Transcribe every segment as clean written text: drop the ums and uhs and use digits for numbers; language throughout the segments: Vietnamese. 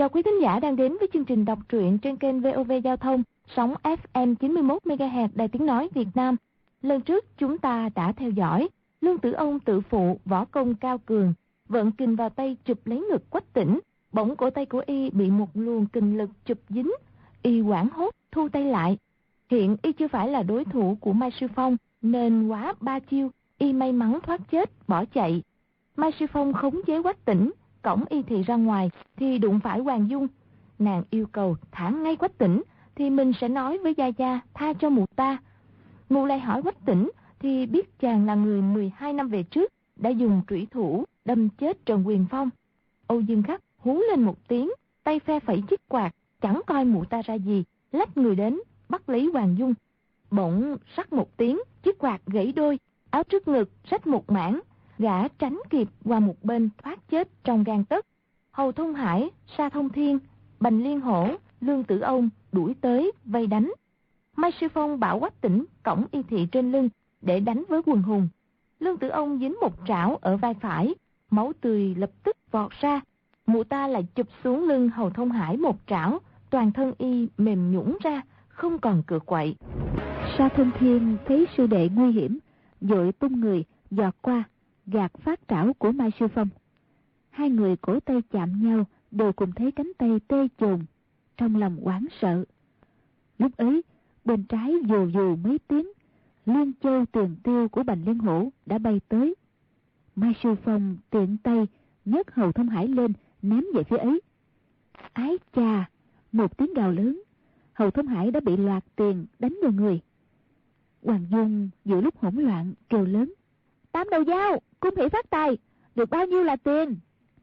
Chào quý thính giả đang đến với chương trình đọc truyện trên kênh VOV Giao thông, sóng FM 91 MHz Đài Tiếng nói Việt Nam. Lần trước chúng ta đã theo dõi Lương Tử Ông tự phụ võ công cao cường, vận kình vào tay chụp lấy ngực Quách Tĩnh, bỗng cổ tay của y bị một luồng kình lực chụp dính, y hoảng hốt thu tay lại. Hiện y chưa phải là đối thủ của Mai Sư Phong, nên quá 3 chiêu y may mắn thoát chết bỏ chạy. Mai Sư Phong khống chế Quách Tĩnh, cõng y thị ra ngoài thì đụng phải Hoàng Dung. Nàng yêu cầu thả ngay Quách Tĩnh thì mình sẽ nói với Gia Gia tha cho mụ ta. Mụ lại hỏi Quách Tĩnh thì biết chàng là người 12 năm về trước đã dùng trủy thủ đâm chết Trần Quyền Phong. Âu Dương Khắc hú lên một tiếng, tay phe phẩy chiếc quạt, chẳng coi mụ ta ra gì, lách người đến bắt lấy Hoàng Dung. Bỗng rắc một tiếng, chiếc quạt gãy đôi, áo trước ngực rách một mảng, gã tránh kịp qua một bên thoát chết trong gang tấc. Hầu Thông Hải, Sa Thông Thiên, Bành Liên Hổ, Lương Tử Ông đuổi tới vây đánh. Mai Sư Phong bảo Quách Tĩnh cõng y thị trên lưng để đánh với quần hùng. Lương Tử Ông dính một trảo ở vai phải, máu tươi lập tức vọt ra. Mụ ta lại chụp xuống lưng Hầu Thông Hải một trảo, toàn thân y mềm nhũn ra, không còn cựa quậy. Sa Thông Thiên thấy sư đệ nguy hiểm, vội tung người giọt qua, gạt phát trảo của Mai Sư Phong. Hai người cổ tay chạm nhau, đều cùng thấy cánh tay tê chồn, trong lòng hoảng sợ. Lúc ấy, bên trái dù dù mấy tiếng, Liên Châu Tuyền Tiêu của Bành Liên Hổ đã bay tới. Mai Sư Phong tiện tay nhấc Hầu Thông Hải lên, ném về phía ấy. Ái chà, một tiếng gào lớn, Hầu Thông Hải đã bị loạt tiền đánh vào người. Hoàng Dung giữa lúc hỗn loạn kêu lớn: Tám đầu dao, cung hỷ phát tài, được bao nhiêu là tiền?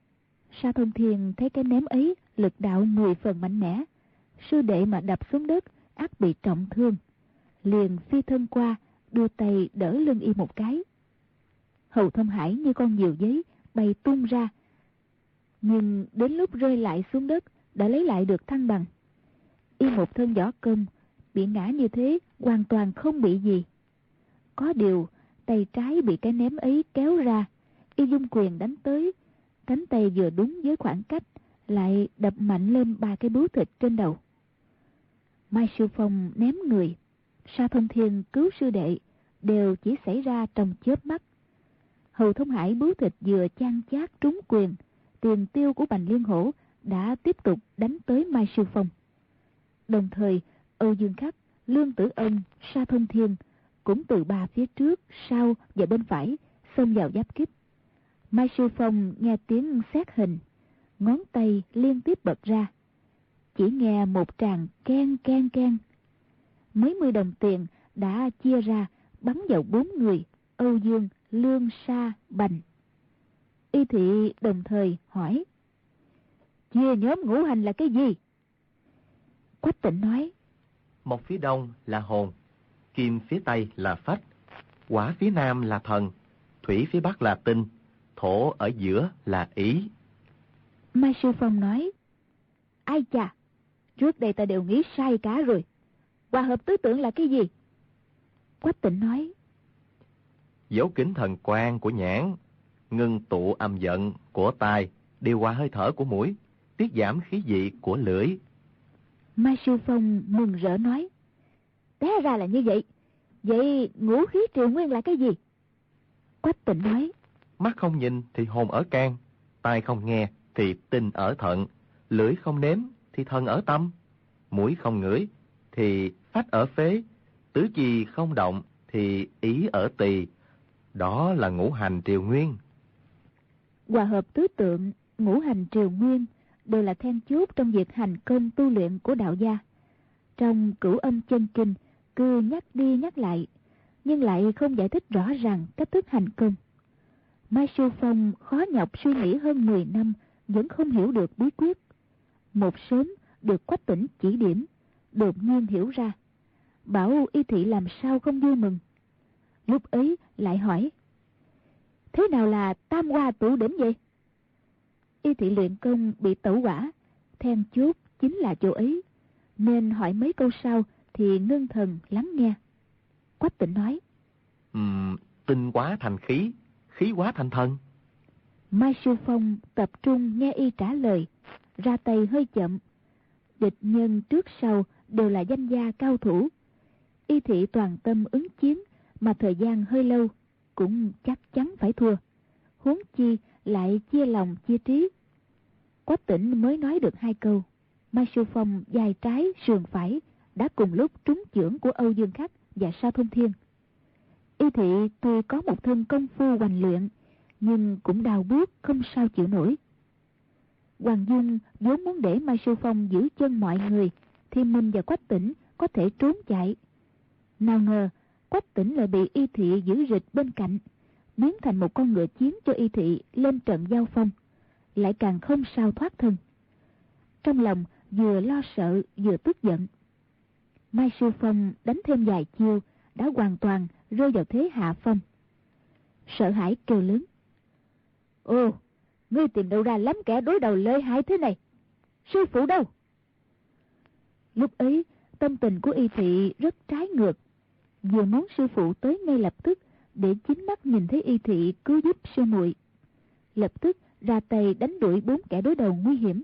Sa Thông Thiên thấy cái ném ấy lực đạo 10 phần mạnh mẽ, sư đệ mà đập xuống đất ắt bị trọng thương, liền phi thân qua, đưa tay đỡ lưng y một cái. Hầu Thông Hải như con diều giấy bay tung ra, nhưng đến lúc rơi lại xuống đất đã lấy lại được thăng bằng. Y một thân võ công, bị ngã như thế hoàn toàn không bị gì. Có điều tay trái bị cái ném ấy kéo ra, y dung quyền đánh tới, cánh tay vừa đúng với khoảng cách, lại đập mạnh lên 3 cái bướu thịt trên đầu. Mai Sư Phong ném người, Sa Thông Thiên cứu sư đệ, đều chỉ xảy ra trong chớp mắt. Hầu Thông Hải bướu thịt vừa chan chát trúng quyền, Tiền Tiêu của Bành Liên Hổ đã tiếp tục đánh tới Mai Sư Phong. Đồng thời, Âu Dương Khắc, Lương Tử Ông, Sa Thông Thiên cũng từ 3 phía trước, sau và bên phải xông vào giáp kích. Mai Sư Phong nghe tiếng xét hình, ngón tay liên tiếp bật ra, chỉ nghe một tràng keng keng keng. Mấy mươi đồng tiền đã chia ra bắn vào 4 người: Âu Dương, Lương, Sa, Bành. Y thị đồng thời hỏi: Chia nhóm ngũ hành là cái gì? Quách Tĩnh nói: Mộc phía đông là hồn, kim phía tây là phách, hỏa phía nam là thần, thủy phía bắc là tinh, thổ ở giữa là ý. Mai Sư Phong nói: Ai chà, trước đây ta đều nghĩ sai cả rồi. Hòa hợp tứ tượng là cái gì? Quách Tĩnh nói: Dấu kính thần quang của nhãn, ngưng tụ âm giận của tai, điều hòa hơi thở của mũi, tiết giảm khí vị của lưỡi. Mai Sư Phong mừng rỡ nói: Té ra là như vậy. Vậy ngũ khí triều nguyên là cái gì? Quách Tĩnh nói: Mắt không nhìn thì hồn ở can, tai không nghe thì tinh ở thận, lưỡi không nếm thì thần ở tâm, mũi không ngửi thì phách ở phế, tứ chi không động thì ý ở tỳ. Đó là ngũ hành triều nguyên. Hòa hợp tứ tượng, ngũ hành triều nguyên đều là then chốt trong việc hành công tu luyện của đạo gia. Trong Cửu Âm Chân Kinh cứ nhắc đi nhắc lại, nhưng lại không giải thích rõ ràng cách thức hành công. Mai Sư Phong khó nhọc suy nghĩ hơn 10 năm vẫn không hiểu được bí quyết. Một sớm được Quách Tĩnh chỉ điểm, đột nhiên hiểu ra, bảo y thị làm sao không vui mừng. Lúc ấy lại hỏi: Thế nào là tam hoa tụ đỉnh vậy? Y thị luyện công bị tẩu hỏa, then chốt chính là chỗ ấy, nên hỏi mấy câu sau thì ngưng thần lắng nghe. Quách Tĩnh nói: Tinh hóa thành khí, khí hóa thành thần. Mai Sư Phong tập trung nghe y trả lời, ra tay hơi chậm. Địch nhân trước sau đều là danh gia cao thủ. Y Thị toàn tâm ứng chiến, mà thời gian hơi lâu, cũng chắc chắn phải thua. Huống chi lại chia lòng chia trí. Quách Tĩnh mới nói được 2 câu, Mai Sư Phong vai trái sườn phải đã cùng lúc trúng chưởng của Âu Dương Khắc và Sa Thông Thiên. Y Thị tuy có một thân công phu hoành luyện, nhưng cũng đau buốt không sao chịu nổi. Hoàng Dung vốn muốn để Mai Sư Phong giữ chân mọi người, thì mình và Quách Tĩnh có thể trốn chạy. Nào ngờ Quách Tĩnh lại bị Y Thị giữ rịch bên cạnh, biến thành một con ngựa chiến cho Y Thị lên trận giao phong, lại càng không sao thoát thân. Trong lòng vừa lo sợ vừa tức giận. Mai Sư Phong đánh thêm vài chiêu đã hoàn toàn rơi vào thế hạ phong. Sợ hãi kêu lớn: "Ồ, ngươi tìm đâu ra lắm kẻ đối đầu lợi hại thế này? Sư phụ đâu?" Lúc ấy tâm tình của Y Thị rất trái ngược, vừa muốn sư phụ tới ngay lập tức để chính mắt nhìn thấy Y Thị cứu giúp sư muội, lập tức ra tay đánh đuổi 4 kẻ đối đầu nguy hiểm.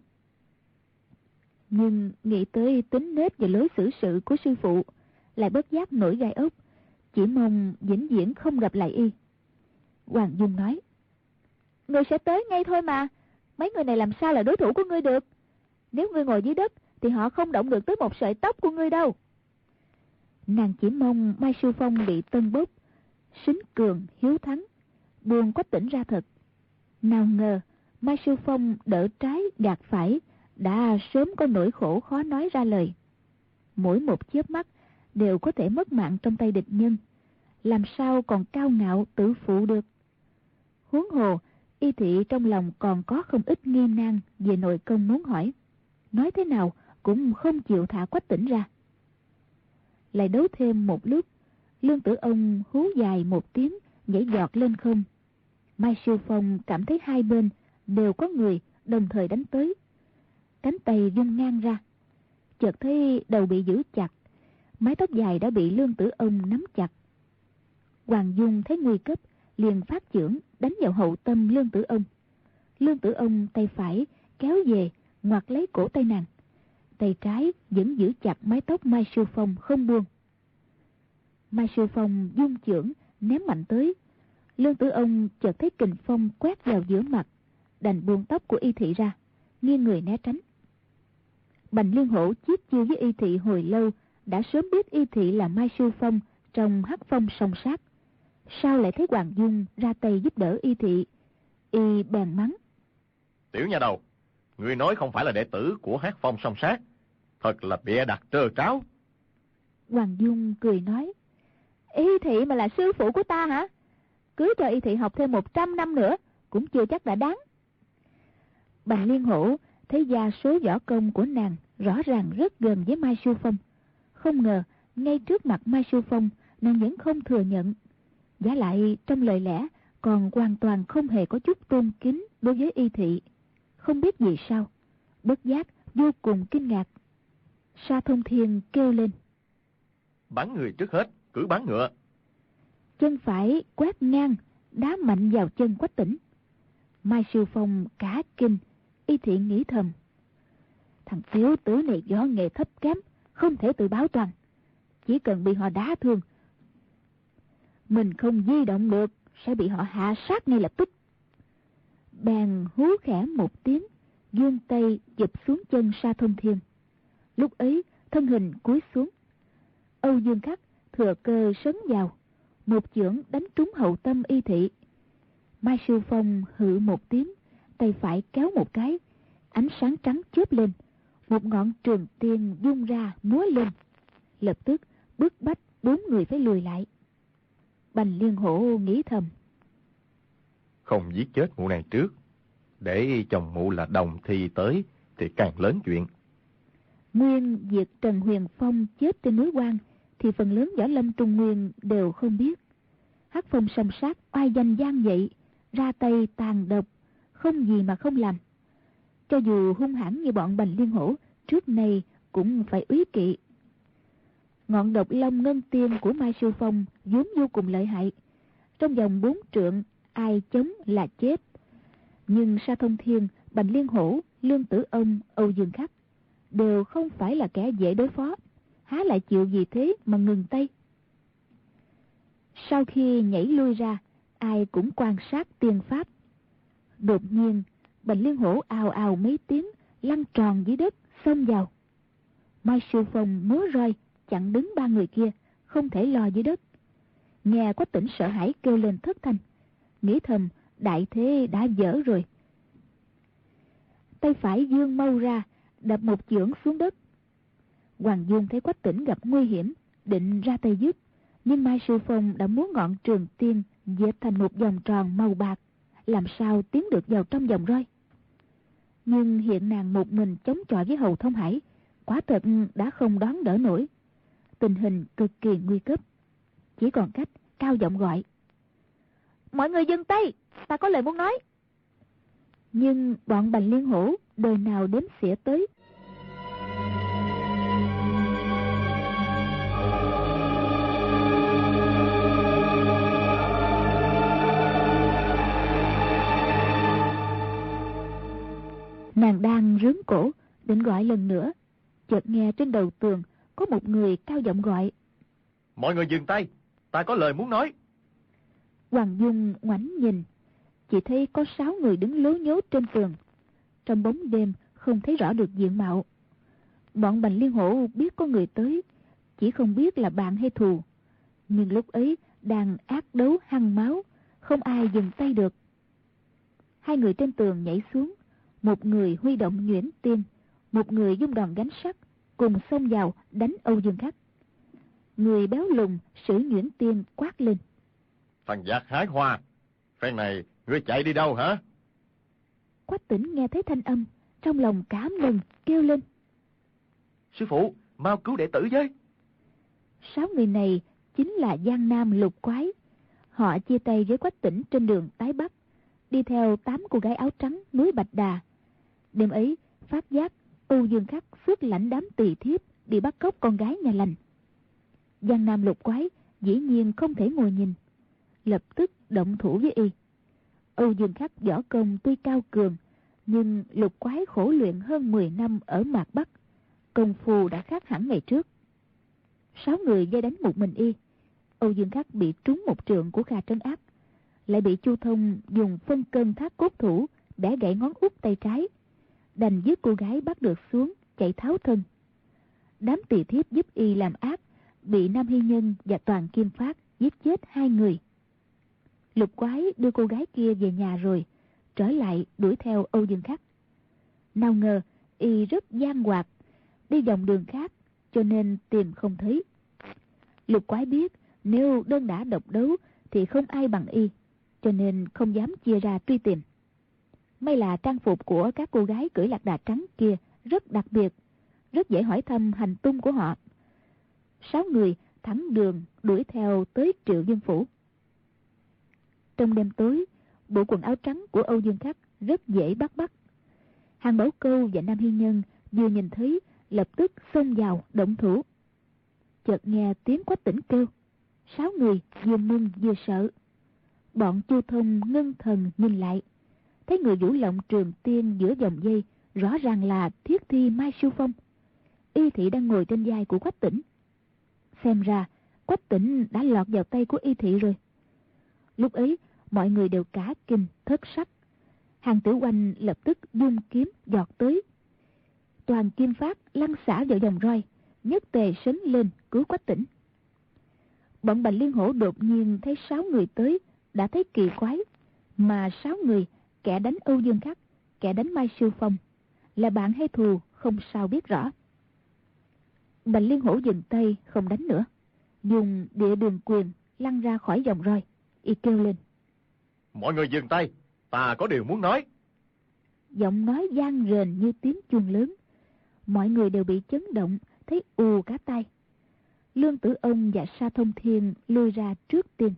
Nhưng nghĩ tới tính nết và lối xử sự của sư phụ, lại bất giác nổi gai ốc, chỉ mong vĩnh viễn không gặp lại y. Hoàng Dung nói: "Ngươi sẽ tới ngay thôi mà, mấy người này làm sao là đối thủ của ngươi được? Nếu ngươi ngồi dưới đất thì họ không động được tới một sợi tóc của ngươi đâu." Nàng chỉ mong Mai Sư Phong bị tân bốc, xính cường hiếu thắng, buông Quách Tĩnh ra thật. Nào ngờ Mai Sư Phong đỡ trái gạt phải, đã sớm có nỗi khổ khó nói ra lời. Mỗi một chớp mắt đều có thể mất mạng trong tay địch nhân, làm sao còn cao ngạo tự phụ được. Huống hồ Y Thị trong lòng còn có không ít nghi nan về nội công muốn hỏi, nói thế nào cũng không chịu thả Quách Tĩnh ra. Lại đấu thêm một lúc, Lương Tử Ông hú dài một tiếng, nhảy giọt lên không. Mai Sư Phong cảm thấy hai bên đều có người đồng thời đánh tới, cánh tay vung ngang ra, chợt thấy đầu bị giữ chặt, mái tóc dài đã bị Lương Tử Ông nắm chặt. Hoàng Dung thấy nguy cấp, liền phát chưởng đánh vào hậu tâm Lương Tử Ông. Lương Tử Ông tay phải kéo về, ngoặt lấy cổ tay nàng, tay trái vẫn giữ chặt mái tóc Mai Sư Phong không buông. Mai Sư Phong dung chưởng ném mạnh tới, Lương Tử Ông chợt thấy kình phong quét vào giữa mặt, đành buông tóc của Y Thị ra, nghiêng người né tránh. Bành Liên Hổ chiết chiêu với Y Thị hồi lâu, đã sớm biết Y Thị là Mai Sư Phong trong Hắc Phong song sát, sao lại thấy Hoàng Dung ra tay giúp đỡ Y Thị? Y bèn mắng: "Tiểu nha đầu, ngươi nói không phải là đệ tử của Hắc Phong song sát, thật là bịa đặt trơ tráo." Hoàng Dung cười nói: "Y Thị mà là sư phụ của ta hả? Cứ cho Y Thị học thêm 100 năm nữa cũng chưa chắc đã đáng." Bành Liên Hổ thấy gia số võ công của nàng rõ ràng rất gần với Mai Sư Phong, không ngờ ngay trước mặt Mai Sư Phong nàng vẫn không thừa nhận, vả lại trong lời lẽ còn hoàn toàn không hề có chút tôn kính đối với Y Thị. Không biết vì sao, bất giác vô cùng kinh ngạc. Sa Thông Thiên kêu lên: "Bắn người trước hết, cứ bắn ngựa." Chân phải quét ngang, đá mạnh vào chân Quách Tĩnh. Mai Sư Phong cả kinh. Y Thị nghĩ thầm: thằng tiểu tử này võ nghệ thấp kém, không thể tự báo toàn. Chỉ cần bị họ đá thương, mình không di động được, sẽ bị họ hạ sát ngay lập tức. Bèn hú khẽ một tiếng, vươn tay chụp xuống chân Sa Thông Thiên. Lúc ấy thân hình cúi xuống, Âu Dương Khắc thừa cơ sấn vào, một chưởng đánh trúng hậu tâm Y Thị. Mai Sư Phong hự một tiếng, tay phải kéo một cái, ánh sáng trắng chớp lên, một ngọn trường tiên vung ra múa lên, lập tức bức bách 4 người phải lùi lại. Bành Liên Hổ nghĩ thầm: không giết chết mụ này trước, để chồng mụ là Đồng Thì tới thì càng lớn chuyện. Nguyên việc Trần Huyền Phong chết trên núi Quan thì phần lớn võ lâm Trung Nguyên đều không biết. Hắc Phong song sát oai danh gian vậy, ra tay tàn độc, không gì mà không làm. Cho dù hung hãn như bọn Bành Liên Hổ, trước nay cũng phải úy kỵ. Ngọn độc long ngân tiên của Mai Sư Phong vốn vô cùng lợi hại, trong vòng 4 trượng ai chống là chết. Nhưng Sa Thông Thiên, Bành Liên Hổ, Lương Tử Ông, Âu Dương Khắc đều không phải là kẻ dễ đối phó, há lại chịu vì thế mà ngừng tay. Sau khi nhảy lui ra, ai cũng quan sát tiên pháp. Đột nhiên, Bành Liên Hổ ào ào mấy tiếng, lăn tròn dưới đất, xông vào. Mai Sư Phong múa roi chặn đứng ba người kia, không thể lò dưới đất. Nghe Quách Tĩnh sợ hãi kêu lên thất thanh, nghĩ thầm đại thế đã dở rồi. Tay phải giương mâu ra, đập một chưởng xuống đất. Hoàng Dung thấy Quách Tĩnh gặp nguy hiểm, định ra tay giúp, nhưng Mai Sư Phong đã múa ngọn trường tiên dệt thành một vòng tròn màu bạc, làm sao tiến được vào trong vòng roi. Nhưng hiện nàng một mình chống chọi với Hầu Thông Hải, quả thật đã không đón đỡ nổi. Tình hình cực kỳ nguy cấp, chỉ còn cách cao giọng gọi: "Mọi người dừng tay, ta có lời muốn nói." Nhưng bọn Bành Liên Hổ đời nào đếm xỉa tới. Nàng đang rướn cổ định gọi lần nữa, chợt nghe trên đầu tường có một người cao giọng gọi: "Mọi người dừng tay, ta có lời muốn nói." Hoàng Dung ngoảnh nhìn, chỉ thấy có 6 người đứng lố nhố trên tường. Trong bóng đêm không thấy rõ được diện mạo. Bọn Bành Liên Hổ biết có người tới, chỉ không biết là bạn hay thù. Nhưng lúc ấy đang ác đấu hăng máu, không ai dừng tay được. 2 người trên tường nhảy xuống, một người huy động nhuyễn tiên, một người dung đòn gánh sắt, cùng xông vào đánh Âu Dương Khắc. Người béo lùn sử nhuyễn tiên quát lên: "Thằng giặc hái hoa, phen này ngươi chạy đi đâu hả?" Quách Tĩnh nghe thấy thanh âm, trong lòng cảm mừng, kêu lên: "Sư phụ, mau cứu đệ tử với." 6 người này chính là Giang Nam Lục Quái. Họ chia tay với Quách Tĩnh trên đường tái Bắc, đi theo 8 cô gái áo trắng núi Bạch Đà. Đêm ấy phát giác Âu Dương Khắc phước lãnh đám tỳ thiếp đi bắt cóc con gái nhà lành. Giang Nam Lục Quái dĩ nhiên không thể ngồi nhìn, lập tức động thủ với y. Âu Dương Khắc võ công tuy cao cường, nhưng Lục Quái khổ luyện hơn 10 năm ở Mạc Bắc, công phu đã khác hẳn ngày trước. 6 người vây đánh một mình y. Âu Dương Khắc bị trúng một trượng của Kha Trấn Ác, lại bị Chu Thông dùng phân cân thác cốt thủ bẻ gãy ngón út tay trái, đành giúp cô gái bắt được xuống, chạy tháo thân. Đám tỳ thiếp giúp y làm ác, bị Nam Hy Nhân và Toàn Kim Phát giết chết 2 người. Lục Quái đưa cô gái kia về nhà rồi trở lại đuổi theo Âu Dương Khắc. Nào ngờ y rất gian hoạt, đi vòng đường khác cho nên tìm không thấy. Lục Quái biết nếu đơn đả độc đấu thì không ai bằng y, cho nên không dám chia ra truy tìm. May là trang phục của các cô gái cưỡi lạc đà trắng kia rất đặc biệt, rất dễ hỏi thăm hành tung của họ. 6 người thẳng đường đuổi theo tới Triệu Dương Phủ. Trong đêm tối, bộ quần áo trắng của Âu Dương Khắc rất dễ bắt. Hàng Bảo Câu và Nam Hy Nhân vừa nhìn thấy lập tức xông vào động thủ. Chợt nghe tiếng Quách Tĩnh kêu, 6 người vừa mừng vừa sợ. Bọn Chu Thông ngưng thần nhìn lại, thấy người vũ lộng trường tiên giữa vòng dây rõ ràng là Thiết Thi Mai Sư Phong. Y Thị đang ngồi trên vai của Quách Tĩnh. Xem ra Quách Tĩnh đã lọt vào tay của Y Thị rồi. Lúc ấy mọi người đều cả kinh thất sắc. Hàng Tử Oanh lập tức dung kiếm giọt tới. Toàn Kim Phát lăn xả vào vòng roi, nhất tề sấn lên cứu Quách Tĩnh. Bọn Bành Liên Hổ đột nhiên thấy 6 người tới, đã thấy kỳ quái, mà 6 người, kẻ đánh Âu Dương Khắc, kẻ đánh Mai Sư Phong, là bạn hay thù không sao biết rõ. Bành Liên Hổ dừng tay không đánh nữa, dùng địa đường quyền lăn ra khỏi vòng roi. Y kêu lên: "Mọi người dừng tay, ta có điều muốn nói." Giọng nói vang rền như tiếng chuông lớn. Mọi người đều bị chấn động, thấy ù cả tai. Lương Tử Ông và Sa Thông Thiên lui ra trước tiên.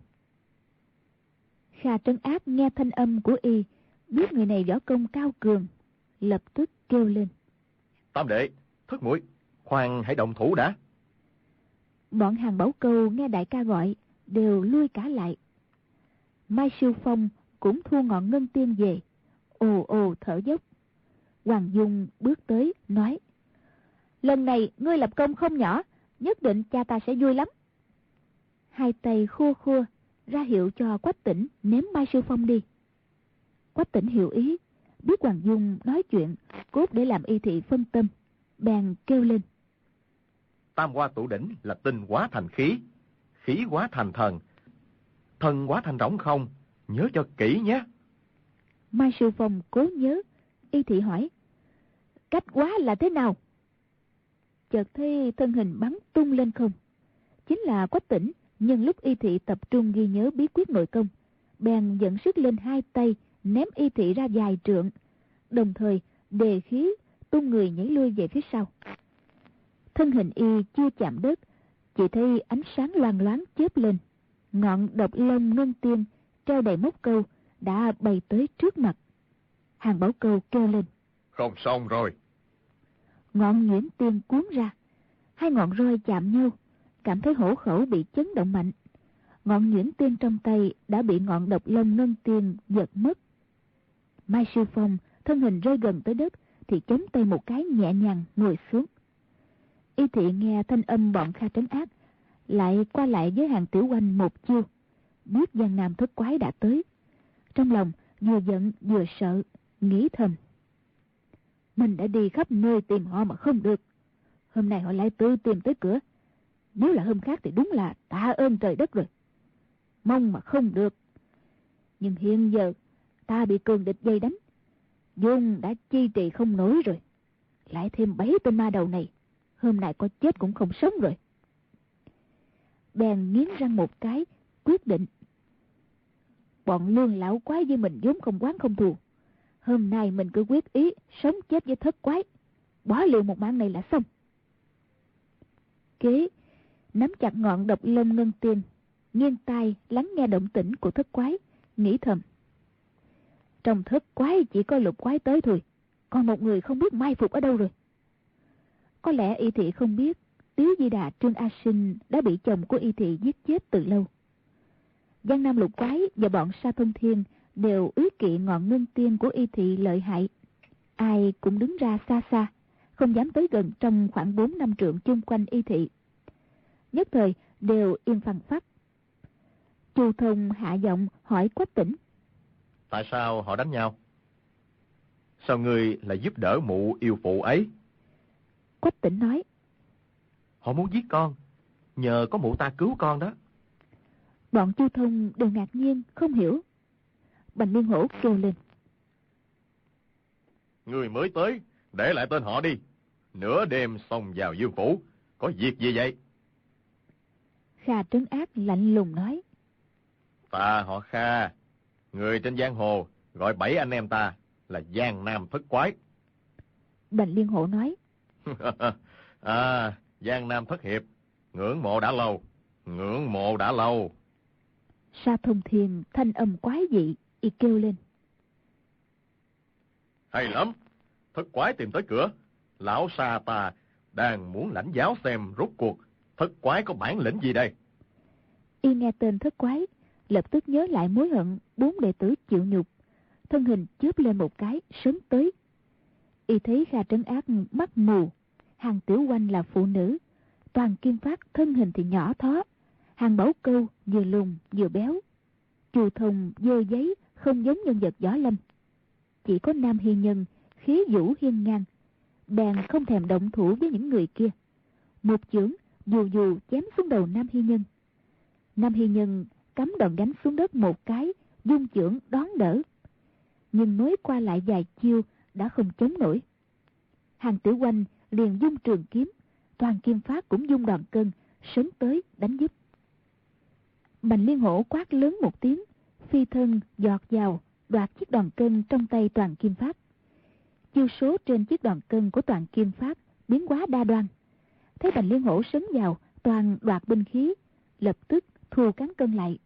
Kha Trấn Ác nghe thanh âm của y, biết người này võ công cao cường, lập tức kêu lên: "Tam đệ, thất muội, khoan hãy động thủ đã." Bọn Hàng Bảo Câu nghe đại ca gọi, đều lui cả lại. Mai Sư Phong cũng thu ngọn ngân tiên về, ồ ồ thở dốc. Hoàng Dung bước tới nói: lần này ngươi lập công không nhỏ, nhất định cha ta sẽ vui lắm. Hai tay khua khua ra hiệu cho Quách Tĩnh ném Mai Sư Phong đi. Quách Tĩnh hiểu ý, biết Hoàng Dung nói chuyện cốt để làm Y Thị phân tâm, bèn kêu lên: Tam hoa tụ đỉnh là tinh hóa thành khí, khí hóa thành thần, thần hóa thành rỗng không, nhớ cho kỹ nhé. Mai Sư Phong cố nhớ. Y Thị hỏi: cách hóa là thế nào? Chợt thấy thân hình bắn tung lên không. Chính là Quách Tĩnh nhân lúc Y Thị tập trung ghi nhớ bí quyết nội công, bèn dẫn sức lên hai tay ném Y Thị ra dài trượng, đồng thời đề khí tung người nhảy lui về phía sau. Thân hình y chưa chạm đất, chỉ thấy ánh sáng loang loáng chớp lên, ngọn độc lông ngân tiên treo đầy móc câu đã bay tới trước mặt. Hàng Bảo Câu kêu lên: Không xong rồi. Ngọn nhuyễn tiên cuốn ra, hai ngọn roi chạm nhau, cảm thấy hổ khẩu bị chấn động mạnh. Ngọn nhuyễn tiên trong tay đã bị ngọn độc lông ngân tiên giật mất. Mai Sư Phong thân hình rơi gần tới đất thì chống tay một cái nhẹ nhàng ngồi xuống. Y Thị nghe thanh âm bọn Kha trấn ác lại qua lại với Hàng Tiểu Oanh một chiêu, biết Giang Nam thất quái đã tới. Trong lòng vừa giận vừa sợ, nghĩ thầm: mình đã đi khắp nơi tìm họ mà không được, hôm nay họ lại tự tìm tới cửa. Nếu là hôm khác thì đúng là tạ ơn trời đất rồi, mong mà không được. Nhưng hiện giờ ta bị cường địch vây đánh, vốn đã chi trì không nổi rồi, lại thêm 7 tên ma đầu này, hôm nay có chết cũng không sống rồi. Bèn nghiến răng một cái, quyết định: bọn Lương lão quái với mình vốn không oán không thù, hôm nay mình cứ quyết ý sống chết với thất quái, bỏ liều một mạng này là xong. Kế nắm chặt ngọn độc lông ngân tiên, nghiêng tai lắng nghe động tĩnh của thất quái, nghĩ thầm: trong thất quái chỉ có Lục quái tới thôi, còn một người không biết mai phục ở đâu rồi. Có lẽ Y Thị không biết Tiếu Di Đà Trương A Sinh đã bị chồng của Y Thị giết chết từ lâu. Giang Nam Lục quái và bọn Sa Thông Thiên đều úy kỵ ngọn ngân tiên của Y Thị lợi hại, ai cũng đứng ra xa xa, không dám tới gần trong khoảng 4-5 trượng chung quanh Y Thị. Nhất thời đều im phăng phắc. Chu Thông hạ giọng hỏi Quách Tĩnh: Tại sao họ đánh nhau? Sao ngươi lại giúp đỡ mụ yêu phụ ấy? Quách Tĩnh nói: Họ muốn giết con, nhờ có mụ ta cứu con đó. Bọn Chu Thông đều ngạc nhiên không hiểu. Bành Liên Hổ kêu lên: Người mới tới, để lại tên họ đi. Nửa đêm xông vào dương phủ, có việc gì vậy? Kha trấn ác lạnh lùng nói: Ta họ Kha, người trên giang hồ gọi 7 anh em ta là Giang Nam thất quái. Bành Liên Hổ nói: Giang Nam thất hiệp, ngưỡng mộ đã lâu, ngưỡng mộ đã lâu. Sa Thông Thiên thanh âm quái dị, y kêu lên: Hay lắm, thất quái tìm tới cửa. Lão Sa ta đang muốn lãnh giáo xem rốt cuộc thất quái có bản lĩnh gì đây. Y nghe tên thất quái, lập tức nhớ lại mối hận 4 đệ tử chịu nhục, thân hình chớp lên một cái sớm tới. Y thấy Kha trấn ác mắt mù, Hàng Tiểu Oanh là phụ nữ, Toàn Kim Phát thân hình thì nhỏ thó, Hàng Bảo Câu vừa lùn vừa béo, Chu Thông dơ giấy không giống nhân vật võ lâm. Chỉ có Nam Hy Nhân khí vũ hiên ngang, bèn không thèm động thủ với những người kia. Một chưởng dù dù chém xuống đầu Nam Hy Nhân. Nam Hy Nhân cắm đòn gánh xuống đất một cái, dung chưởng đón đỡ, nhưng nối qua lại vài chiêu đã không chống nổi. Hàng Tiểu Oanh liền dung trường kiếm, Toàn Kim Phát cũng dung đòn cân sớm tới đánh giúp. Bành Liên Hổ quát lớn một tiếng, phi thân giọt vào đoạt chiếc đòn cân trong tay Toàn Kim Phát. Chiêu số trên chiếc đòn cân của Toàn Kim Phát biến hóa đa đoan. Thấy Bành Liên Hổ sấn vào toàn đoạt binh khí, lập tức thu cán cân lại.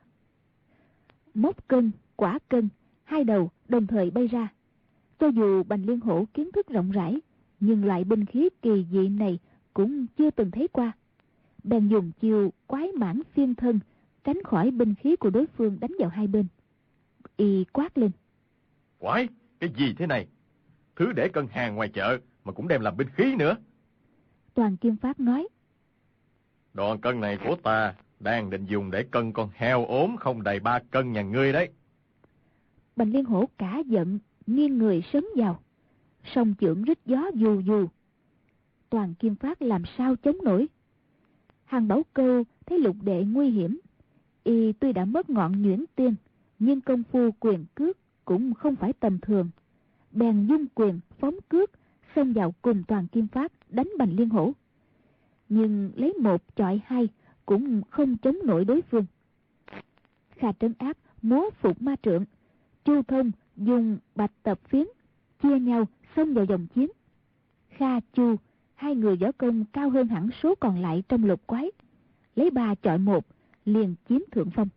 Móc cân, quả cân, hai đầu đồng thời bay ra. Cho dù Bành Liên Hổ kiến thức rộng rãi, nhưng loại binh khí kỳ dị này cũng chưa từng thấy qua. Bèn dùng chiêu quái mãn phiên thân tránh khỏi binh khí của đối phương đánh vào hai bên. Y quát lên: Quái, cái gì thế này? thứ để cân hàng ngoài chợ mà cũng đem làm binh khí nữa. Toàn Kim Phát nói: Đòn cân này của ta đang định dùng để cân con heo ốm không đầy 3 cân nhà ngươi đấy. Bành Liên Hổ cả giận, nghiêng người sấn vào, song chưởng rít gió dù dù. Toàn Kim Phát làm sao chống nổi. Hàn Bảo Câu thấy lục đệ nguy hiểm, y tuy đã mất ngọn nhuyễn tiên, nhưng công phu quyền cước cũng không phải tầm thường, bèn dung quyền phóng cước xông vào cùng Toàn Kim Phát đánh Bành Liên Hổ. Nhưng lấy một chọi hai cũng không chống nổi đối phương. Kha Trấn Ác múa Phục Ma Trượng, Chu Thông dùng Bạch Tập Phiến chia nhau xông vào vòng chiến. Kha, Chu, hai người võ công cao hơn hẳn số còn lại trong lục quái, lấy 3 chọi 1 liền chiếm thượng phong.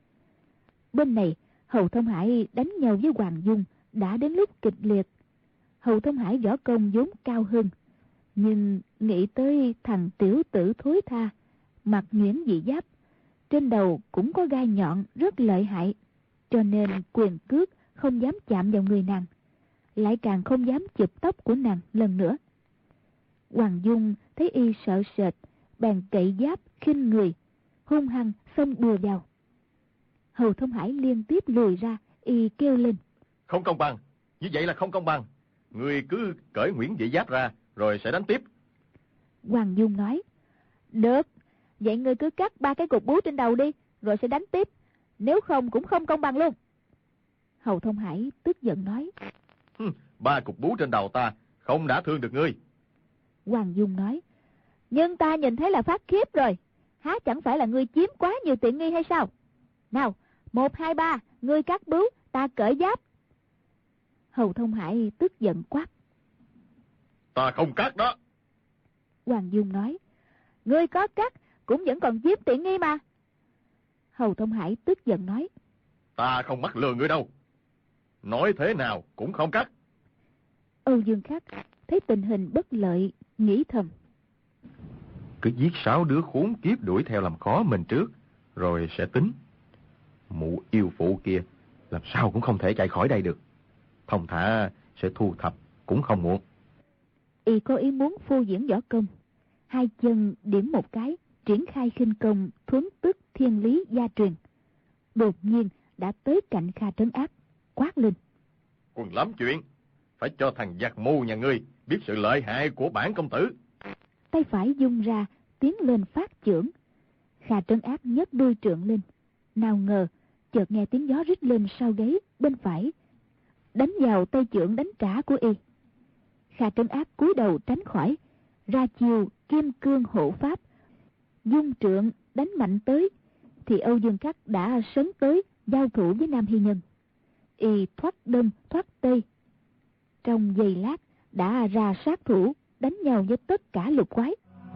Bên này Hầu Thông Hải đánh nhau với Hoàng Dung đã đến lúc kịch liệt. Hầu Thông Hải võ công vốn cao hơn, nhưng nghĩ tới thằng tiểu tử thối tha, mặc nhuyễn dị giáp, trên đầu cũng có gai nhọn rất lợi hại, cho nên quyền cước không dám chạm vào người nàng, lại càng không dám chụp tóc của nàng lần nữa. Hoàng Dung thấy y sợ sệt, bèn cậy giáp khinh người, hung hăng xông bừa vào. Hầu Thông Hải liên tiếp lùi ra, y kêu lên: Không công bằng, như vậy là không công bằng. Ngươi cứ cởi nhuyễn dị giáp ra rồi sẽ đánh tiếp. Hoàng Dung nói: Được, vậy ngươi cứ cắt 3 cái cục bú trên đầu đi, rồi sẽ đánh tiếp. Nếu không cũng không công bằng luôn. Hầu Thông Hải tức giận nói: 3 cục bú trên đầu ta không đã thương được ngươi. Hoàng Dung nói: Nhưng ta nhìn thấy là phát khiếp rồi, há chẳng phải là ngươi chiếm quá nhiều tiện nghi hay sao? Nào, 1, 2, 3, ngươi cắt bú, ta cởi giáp. Hầu Thông Hải tức giận quát: Ta không cắt đó. Hoàng Dung nói: Ngươi có cắt cũng vẫn còn chiếm tiện nghi mà. Hầu Thông Hải tức giận nói: Ta không mắc lừa ngươi đâu, nói thế nào cũng không cắt. Âu Dương Khắc thấy tình hình bất lợi, nghĩ thầm: Cứ giết 6 đứa khốn kiếp đuổi theo làm khó mình trước, rồi sẽ tính. Mụ yêu phụ kia làm sao cũng không thể chạy khỏi đây được. Thông thả sẽ thu thập cũng không muộn. Y có ý muốn phô diễn võ công, hai chân điểm một cái, triển khai khinh công thuấn tức thiên lý gia truyền. Đột nhiên đã tới cạnh Kha Trấn Ác, quát lên: Còn lắm chuyện, phải cho thằng giặc mù nhà ngươi biết sự lợi hại của bản công tử. Tay phải dung ra, tiến lên phát chưởng. Kha Trấn Ác nhấc đuôi trượng lên, nào ngờ chợt nghe tiếng gió rít lên sau gáy bên phải, đánh vào tay chưởng đánh trả của y. Kha Trấn Ác cúi đầu tránh khỏi, ra chiều kim cương hộ pháp, dung trượng đánh mạnh tới, thì Âu Dương Khắc đã sấn tới giao thủ với Nam Hy Nhân. Y thoát đông thoát tây, trong giây lát đã ra sát thủ, đánh nhau với tất cả lục quái.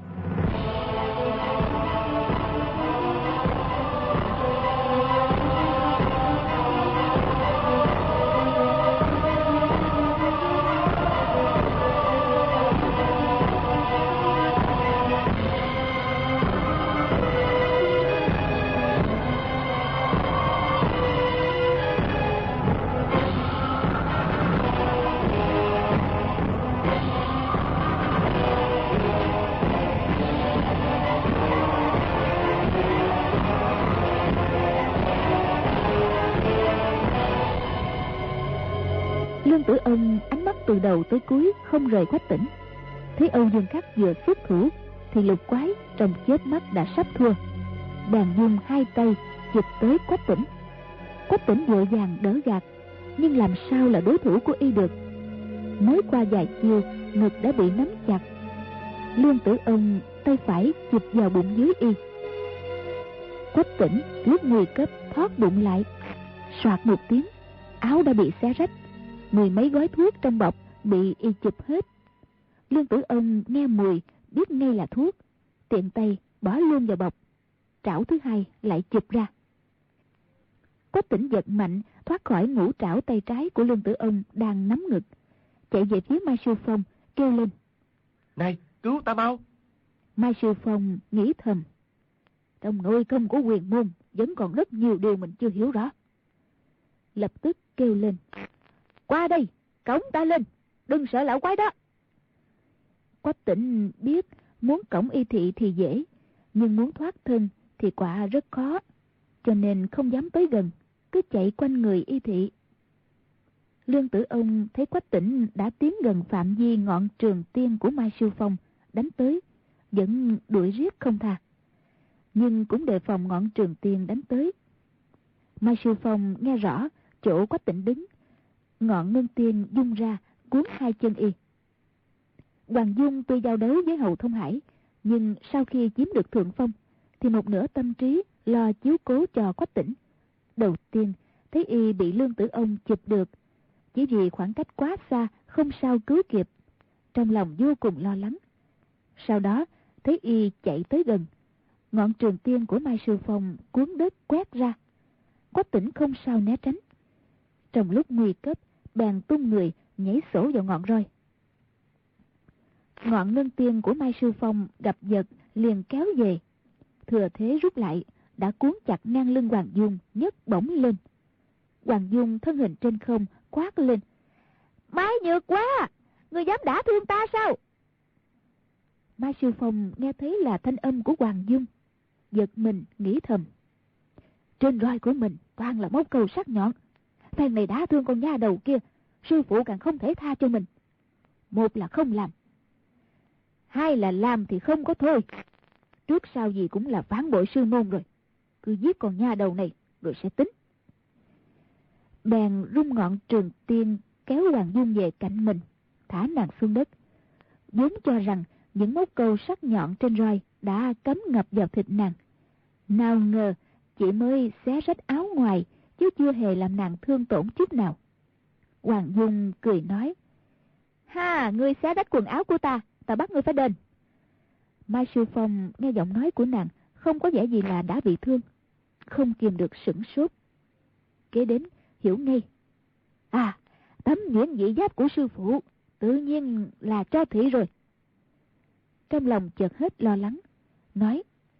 Lương Tử Ân ánh mắt từ đầu tới cuối không rời Quách Tĩnh. Thấy Âu Dương Khắc vừa xuất thủ thì lục quái trong chớp mắt đã sắp thua, bèn vung hai tay chụp tới Quách Tĩnh. Quách Tĩnh vội vàng đỡ gạt, nhưng làm sao là đối thủ của y được. Mới qua vài chiêu, ngực đã bị nắm chặt. Lương Tử Ân tay phải chụp vào bụng dưới y. Quách Tĩnh lúc nguy cấp thoát bụng lại, soạt một tiếng, áo đã bị xé rách, 10 mấy gói thuốc trong bọc bị y chụp hết. Lương Tử Ân nghe mùi biết ngay là thuốc, tiện tay bỏ luôn vào bọc. Trảo thứ hai lại chụp ra. Quách Tĩnh giật mạnh thoát khỏi ngũ trảo tay trái của Lương Tử Ân đang nắm ngực, chạy về phía Mai Sư Phong kêu lên: Này, cứu ta mau! Mai Sư Phong nghĩ thầm: trong nội công của Huyền Môn vẫn còn rất nhiều điều mình chưa hiểu rõ. Lập tức kêu lên: Qua đây, cõng ta lên! đừng sợ lão quái đó. Quách Tĩnh biết muốn cõng Y Thị thì dễ, nhưng muốn thoát thân thì quả rất khó, cho nên không dám tới gần, cứ chạy quanh người Y Thị. Lương Tử Ông thấy Quách Tĩnh đã tiến gần phạm vi ngọn trường tiên của Mai Sư Phong, đánh tới, vẫn đuổi riết không tha, nhưng cũng đề phòng ngọn trường tiên đánh tới. Mai Sư Phong nghe rõ chỗ Quách Tĩnh đứng, ngọn ngân tiên dung ra cuốn hai chân y. Hoàng Dung tuy giao đấu với Hầu Thông Hải, nhưng sau khi chiếm được thượng phong thì một nửa tâm trí lo chiếu cố cho Quách Tĩnh. Đầu tiên thấy y bị Lương Tử Ông chụp được, chỉ vì khoảng cách quá xa không sao cứu kịp, trong lòng vô cùng lo lắng. Sau đó thấy y chạy tới gần, ngọn trường tiên của Mai Sư Phong cuốn đất quét ra, Quách Tĩnh không sao né tránh. Trong lúc nguy cấp, bèn tung người nhảy sổ vào ngọn roi. Ngọn ngân tiên của Mai Sư Phong gặp giật liền kéo về, thừa thế rút lại, đã cuốn chặt ngang lưng Hoàng Dung, nhấc bổng lên. Hoàng Dung thân hình trên không quát lên: Mai nhược quá, ngươi dám đả thương ta sao? Mai Sư Phong nghe thấy là thanh âm của Hoàng Dung, giật mình nghĩ thầm: trên roi của mình toàn là móc câu sắc nhọn, phen này đả thương con nha đầu kia, sư phụ càng không thể tha cho mình. Một là không làm, hai là làm thì không có thôi. Trước sau gì cũng là phản bội sư môn rồi, cứ giết con nha đầu này rồi sẽ tính. Bèn rung ngọn trường tiên kéo Hoàng Dung về cạnh mình, thả nàng xuống đất, vốn cho rằng những móc câu sắc nhọn trên roi đã cắm ngập vào thịt nàng. Nào ngờ chỉ mới xé rách áo ngoài, chứ chưa hề làm nàng thương tổn chút nào. Hoàng Dung cười nói: Ha, ngươi xé rách quần áo của ta, ta bắt ngươi phải đền. Mai Sư Phong nghe giọng nói của nàng không có vẻ gì là đã bị thương, không kìm được sửng sốt. Kế đến hiểu ngay: À, tấm nhuyễn dị giáp của sư phụ tự nhiên là cho thị rồi. Trong lòng chợt hết lo lắng, nói: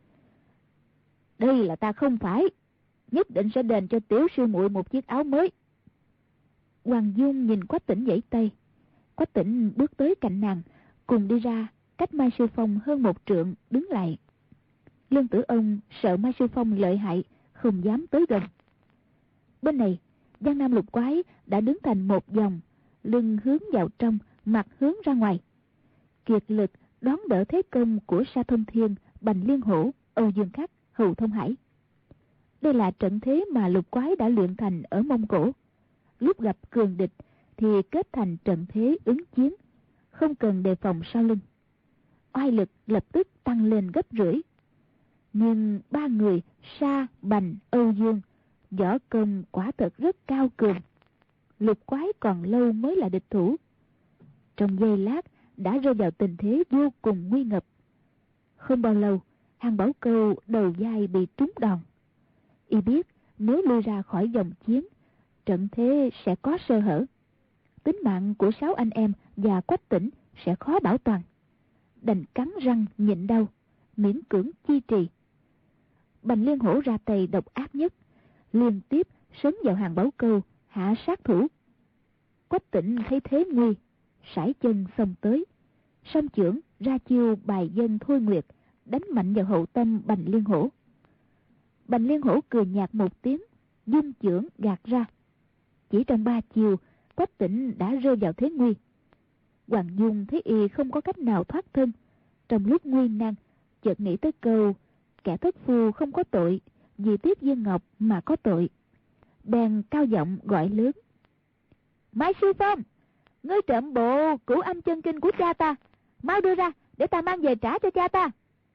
Đây là ta không phải, nhất định sẽ đền cho tiểu sư muội một chiếc áo mới. Hoàng Dung nhìn Quách Tĩnh giãy tay. Quách Tĩnh bước tới cạnh nàng, cùng đi ra, cách Mai Sư Phong hơn một trượng, đứng lại. Lương Tử Ông sợ Mai Sư Phong lợi hại, không dám tới gần. Bên này, Giang Nam Lục Quái đã đứng thành một vòng, lưng hướng vào trong, mặt hướng ra ngoài, kiệt lực đón đỡ thế công của Sa Thông Thiên, Bành Liên Hổ, Âu Dương Khắc, Hầu Thông Hải. Đây là trận thế mà Lục Quái đã luyện thành ở Mông Cổ. Lúc gặp cường địch thì kết thành trận thế ứng chiến, không cần đề phòng sau lưng. Oai lực lập tức tăng lên gấp rưỡi. Nhưng ba người Sa, Bành, Âu Dương võ công quả thật rất cao cường. Lục Quái còn lâu mới là địch thủ. Trong giây lát đã rơi vào tình thế vô cùng nguy ngập. Không bao lâu, Hàn Bảo Câu đầu vai bị trúng đòn. Y biết nếu lui ra khỏi vòng chiến, trận thế sẽ có sơ hở, tính mạng của 6 anh em và Quách Tĩnh sẽ khó bảo toàn. Đành cắn răng nhịn đau, miễn cưỡng chi trì. Bành Liên Hổ ra tay độc ác nhất, liên tiếp sấn vào Hàn Bảo Câu, hạ sát thủ. Quách Tĩnh thấy thế nguy, sải chân xông tới, song chưởng ra chiêu bài dân Thôi Nguyệt, đánh mạnh vào hậu tâm Bành Liên Hổ. Bành Liên Hổ cười nhạt một tiếng, dung chưởng gạt ra. Chỉ trong 3 chiều, Quách Tĩnh đã rơi vào thế nguy. Hoàng Dung thấy y không có cách nào thoát thân, trong lúc nguy nan chợt nghĩ tới câu kẻ thất phu không có tội, vì tiếp viên ngọc mà có tội. Bèn cao giọng gọi lớn: Mai Sư Phong, ngươi trộm bộ Cửu Âm Chân Kinh của cha ta, mau đưa ra để ta mang về trả cho cha ta.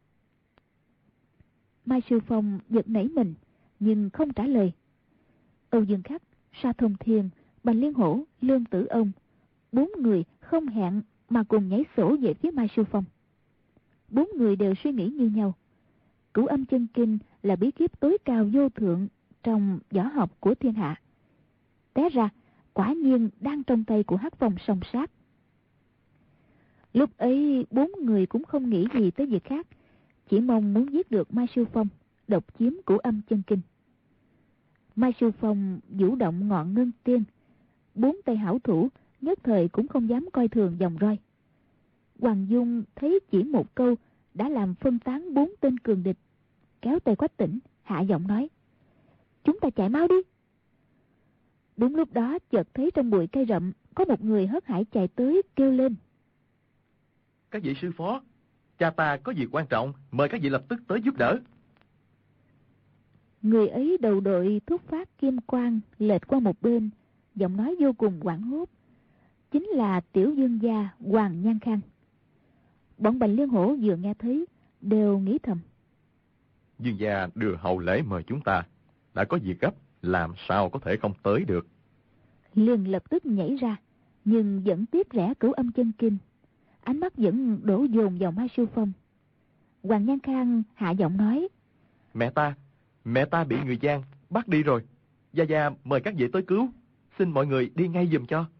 Mai Sư Phong giật nảy mình, nhưng không trả lời. Âu Dương Khắc, Sa Thông Thiên, Bành Liên Hổ, Lương Tử Ông, 4 người không hẹn mà cùng nhảy sổ về phía Mai Sư Phong. 4 người đều suy nghĩ như nhau. Cửu Âm Chân Kinh là bí kíp tối cao vô thượng trong võ học của thiên hạ. Té ra quả nhiên đang trong tay của Hắc Phong Song Sát. Lúc ấy 4 người cũng không nghĩ gì tới việc khác, chỉ mong muốn giết được Mai Sư Phong, độc chiếm Cửu Âm Chân Kinh. Mai Sư Phong vũ động ngọn ngân tiên, 4 tay hảo thủ nhất thời cũng không dám coi thường dòng roi. Hoàng Dung thấy chỉ một câu đã làm phân tán 4 tên cường địch, kéo tay Quách Tĩnh, hạ giọng nói: "Chúng ta chạy mau đi." Đúng lúc đó chợt thấy trong bụi cây rậm có một người hớt hải chạy tới, kêu lên: "Các vị sư phó, cha ta có việc quan trọng, mời các vị lập tức tới giúp đỡ." Người ấy đầu đội thuốc phát kim quang lệch qua một bên, giọng nói vô cùng hoảng hốt, chính là tiểu dương gia Hoàng Nhan Khang. Bọn Bành Liên Hổ vừa nghe thấy đều nghĩ thầm: Dương gia đưa hậu lễ mời chúng ta, đã có việc gấp, làm sao có thể không tới được. Liền lập tức nhảy ra, nhưng vẫn tiếp rẽ Cửu Âm Chân Kinh, ánh mắt vẫn đổ dồn vào Mai Sư Phong. Hoàng Nhan Khang hạ giọng nói: Mẹ ta bị người Giang bắt đi rồi. Gia Gia mời các vị tới cứu, xin mọi người đi ngay giùm cho.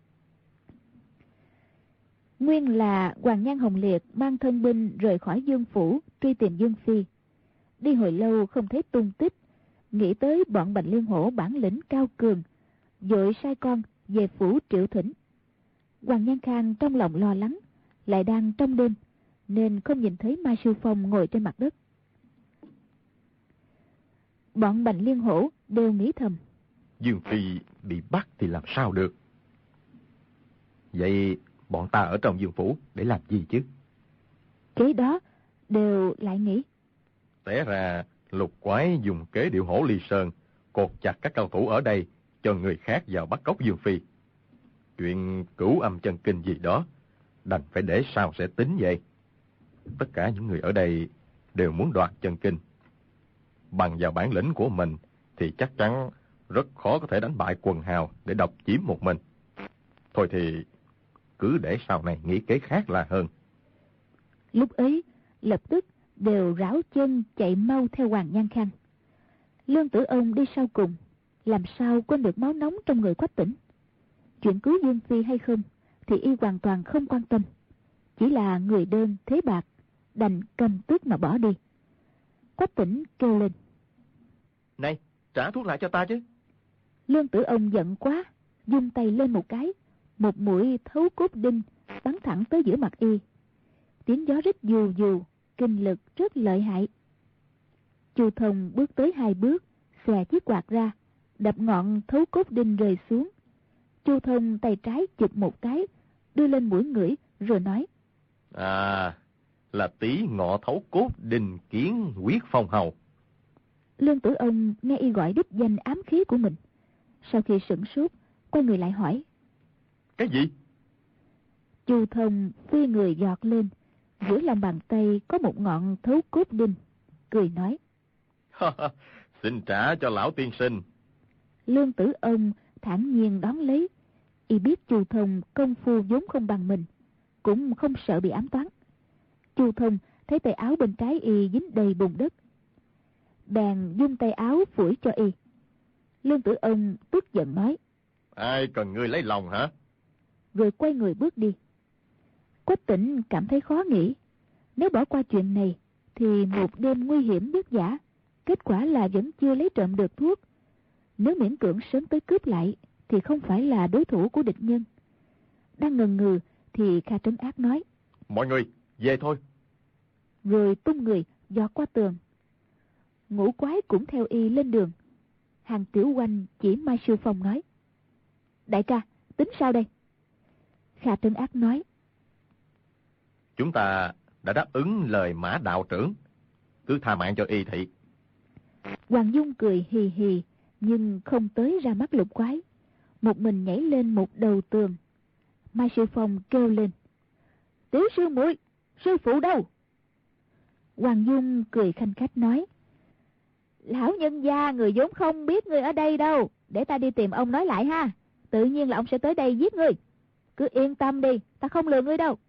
Nguyên là Hoàng Nhan Hồng Liệt mang thân binh rời khỏi Dương phủ truy tìm Dương Phi. Đi hồi lâu không thấy tung tích, nghĩ tới bọn Bành Liên Hổ bản lĩnh cao cường, vội sai con về phủ triệu thỉnh. Hoàng Nhan Khang trong lòng lo lắng, lại đang trong đêm nên không nhìn thấy Mai Sư Phong ngồi trên mặt đất. Bọn Bành Liên Hổ đều nghĩ thầm: Dương Phi bị bắt thì làm sao được? Vậy bọn ta ở trong Dương phủ để làm gì chứ? Kế đó đều lại nghĩ: Té ra Lục Quái dùng kế điệu hổ ly sơn, cột chặt các cao thủ ở đây, cho người khác vào bắt cóc Dương Phi. Chuyện Cửu Âm Chân Kinh gì đó, đành phải để sau sẽ tính vậy. Tất cả những người ở đây đều muốn đoạt chân kinh. Bằng vào bản lĩnh của mình thì chắc chắn rất khó có thể đánh bại quần hào để độc chiếm một mình. Thôi thì cứ để sau này nghĩ kế khác là hơn. Lúc ấy lập tức đều ráo chân chạy mau theo Hoàng Nhan Khang. Lương Tử Ông đi sau cùng, làm sao quên được máu nóng trong người Quách Tĩnh. Chuyện cứu Dương Phi hay không thì y hoàn toàn không quan tâm, chỉ là người đơn thế bạc, đành cầm tức mà bỏ đi. Quách Tĩnh kêu lên: "Này, trả thuốc lại cho ta chứ." Lương Tử Ông giận quá, vung tay lên một cái, một mũi thấu cốt đinh bắn thẳng tới giữa mặt y. Tiếng gió rít dù dù, kinh lực rất lợi hại. Chu Thông bước tới 2 bước, xòe chiếc quạt ra, đập ngọn thấu cốt đinh rơi xuống. Chu Thông tay trái chụp một cái, đưa lên mũi ngửi rồi nói: "À, là tí ngọ thấu cốt đình kiến quyết phong hầu." Lương Tử Ông nghe y gọi đích danh ám khí của mình, sau khi sửng sốt, quay người lại hỏi: "Cái gì?" Chu Thông phi người giọt lên, giữa lòng bàn tay có một ngọn thấu cốt đinh, cười nói: "Xin trả cho lão tiên sinh." Lương Tử Ông thản nhiên đón lấy. Y biết Chu Thông công phu vốn không bằng mình, cũng không sợ bị ám toán. Chu Thông thấy tay áo bên trái y dính đầy bùn đất, bèn vung tay áo phủi cho y. Lương Tử Ông tức giận nói: "Ai cần ngươi lấy lòng hả?" Rồi quay người bước đi. Quách Tĩnh cảm thấy khó nghĩ, nếu bỏ qua chuyện này thì một đêm nguy hiểm vất vả, kết quả là vẫn chưa lấy trộm được thuốc. Nếu miễn cưỡng sớm tới cướp lại thì không phải là đối thủ của địch nhân. Đang ngần ngừ thì Kha Trấn Ác nói: "Mọi người về thôi." Rồi tung người giọt qua tường. Ngũ Quái cũng theo y lên đường. Hàng Tiểu Oanh chỉ Mai Sư Phong nói: "Đại ca, tính sao đây?" Kha Trấn Ác nói: "Chúng ta đã đáp ứng lời Mã đạo trưởng, cứ tha mạng cho y thị." Hoàng Dung cười hì hì, nhưng không tới ra mắt Lục Quái, một mình nhảy lên một đầu tường. Mai Sư Phong kêu lên: "Tiểu sư muội, sư phụ đâu?" Hoàng Dung cười khanh khách nói: "Lão nhân gia, người vốn không biết người ở đây đâu, để ta đi tìm ông nói lại ha. Tự nhiên là ông sẽ tới đây giết ngươi. Cứ yên tâm đi, ta không lừa ngươi đâu."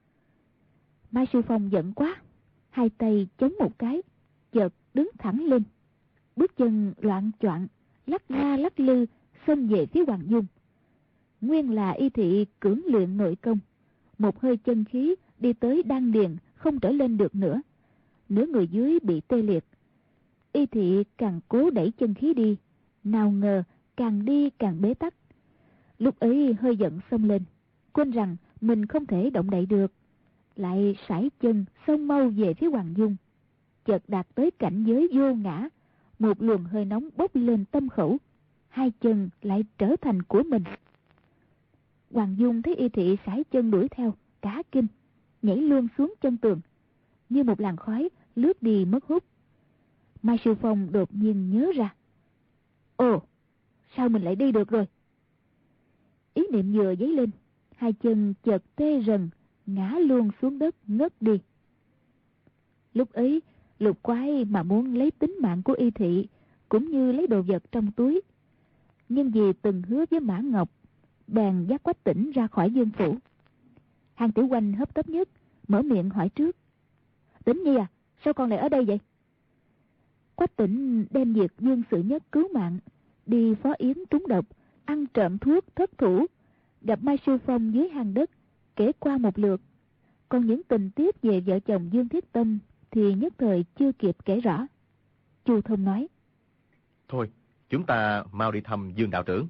Mai Sư Phong giận quá, 2 tay chống một cái, chợt đứng thẳng lên, bước chân loạng choạng, lắc la lắc lư xông về phía Hoàng Dung. Nguyên là y thị cưỡng luyện nội công, một hơi chân khí đi tới đan điền không trở lên được nữa, nửa người dưới bị tê liệt. Y thị càng cố đẩy chân khí đi, nào ngờ càng đi càng bế tắc. Lúc ấy hơi giận xông lên, quên rằng mình không thể động đậy được, lại sải chân xông mau về phía Hoàng Dung. Chợt đạt tới cảnh giới vô ngã, một luồng hơi nóng bốc lên tâm khẩu, hai chân lại trở thành của mình. Hoàng Dung thấy Y Thị sải chân đuổi theo, cả kinh, nhảy luôn xuống chân tường, như một làn khói lướt đi mất hút. Mai Sư Phong đột nhiên nhớ ra, ồ, sao mình lại đi được rồi? Ý niệm vừa dấy lên, hai chân chợt tê rần, ngã luôn xuống đất ngất đi. Lúc ấy, Lục Quái mà muốn lấy tính mạng của Y Thị, cũng như lấy đồ vật trong túi, nhưng vì từng hứa với Mã Ngọc, bèn dắt Quách Tĩnh ra khỏi Dương phủ. Hàng Tiểu Oanh hấp tấp nhất mở miệng hỏi trước: Tĩnh Nhi à, sao con lại ở đây vậy? Quách Tĩnh đem việc Dương Sự Nhất cứu mạng, đi phó yến trúng độc, ăn trộm thuốc thất thủ, gặp Mai Sư Phong dưới hang đất, kể qua một lượt. Còn những tình tiết về vợ chồng Dương Thiết Tâm thì nhất thời chưa kịp kể rõ. Chu Thông nói: Thôi, chúng ta mau đi thăm Dương đạo trưởng.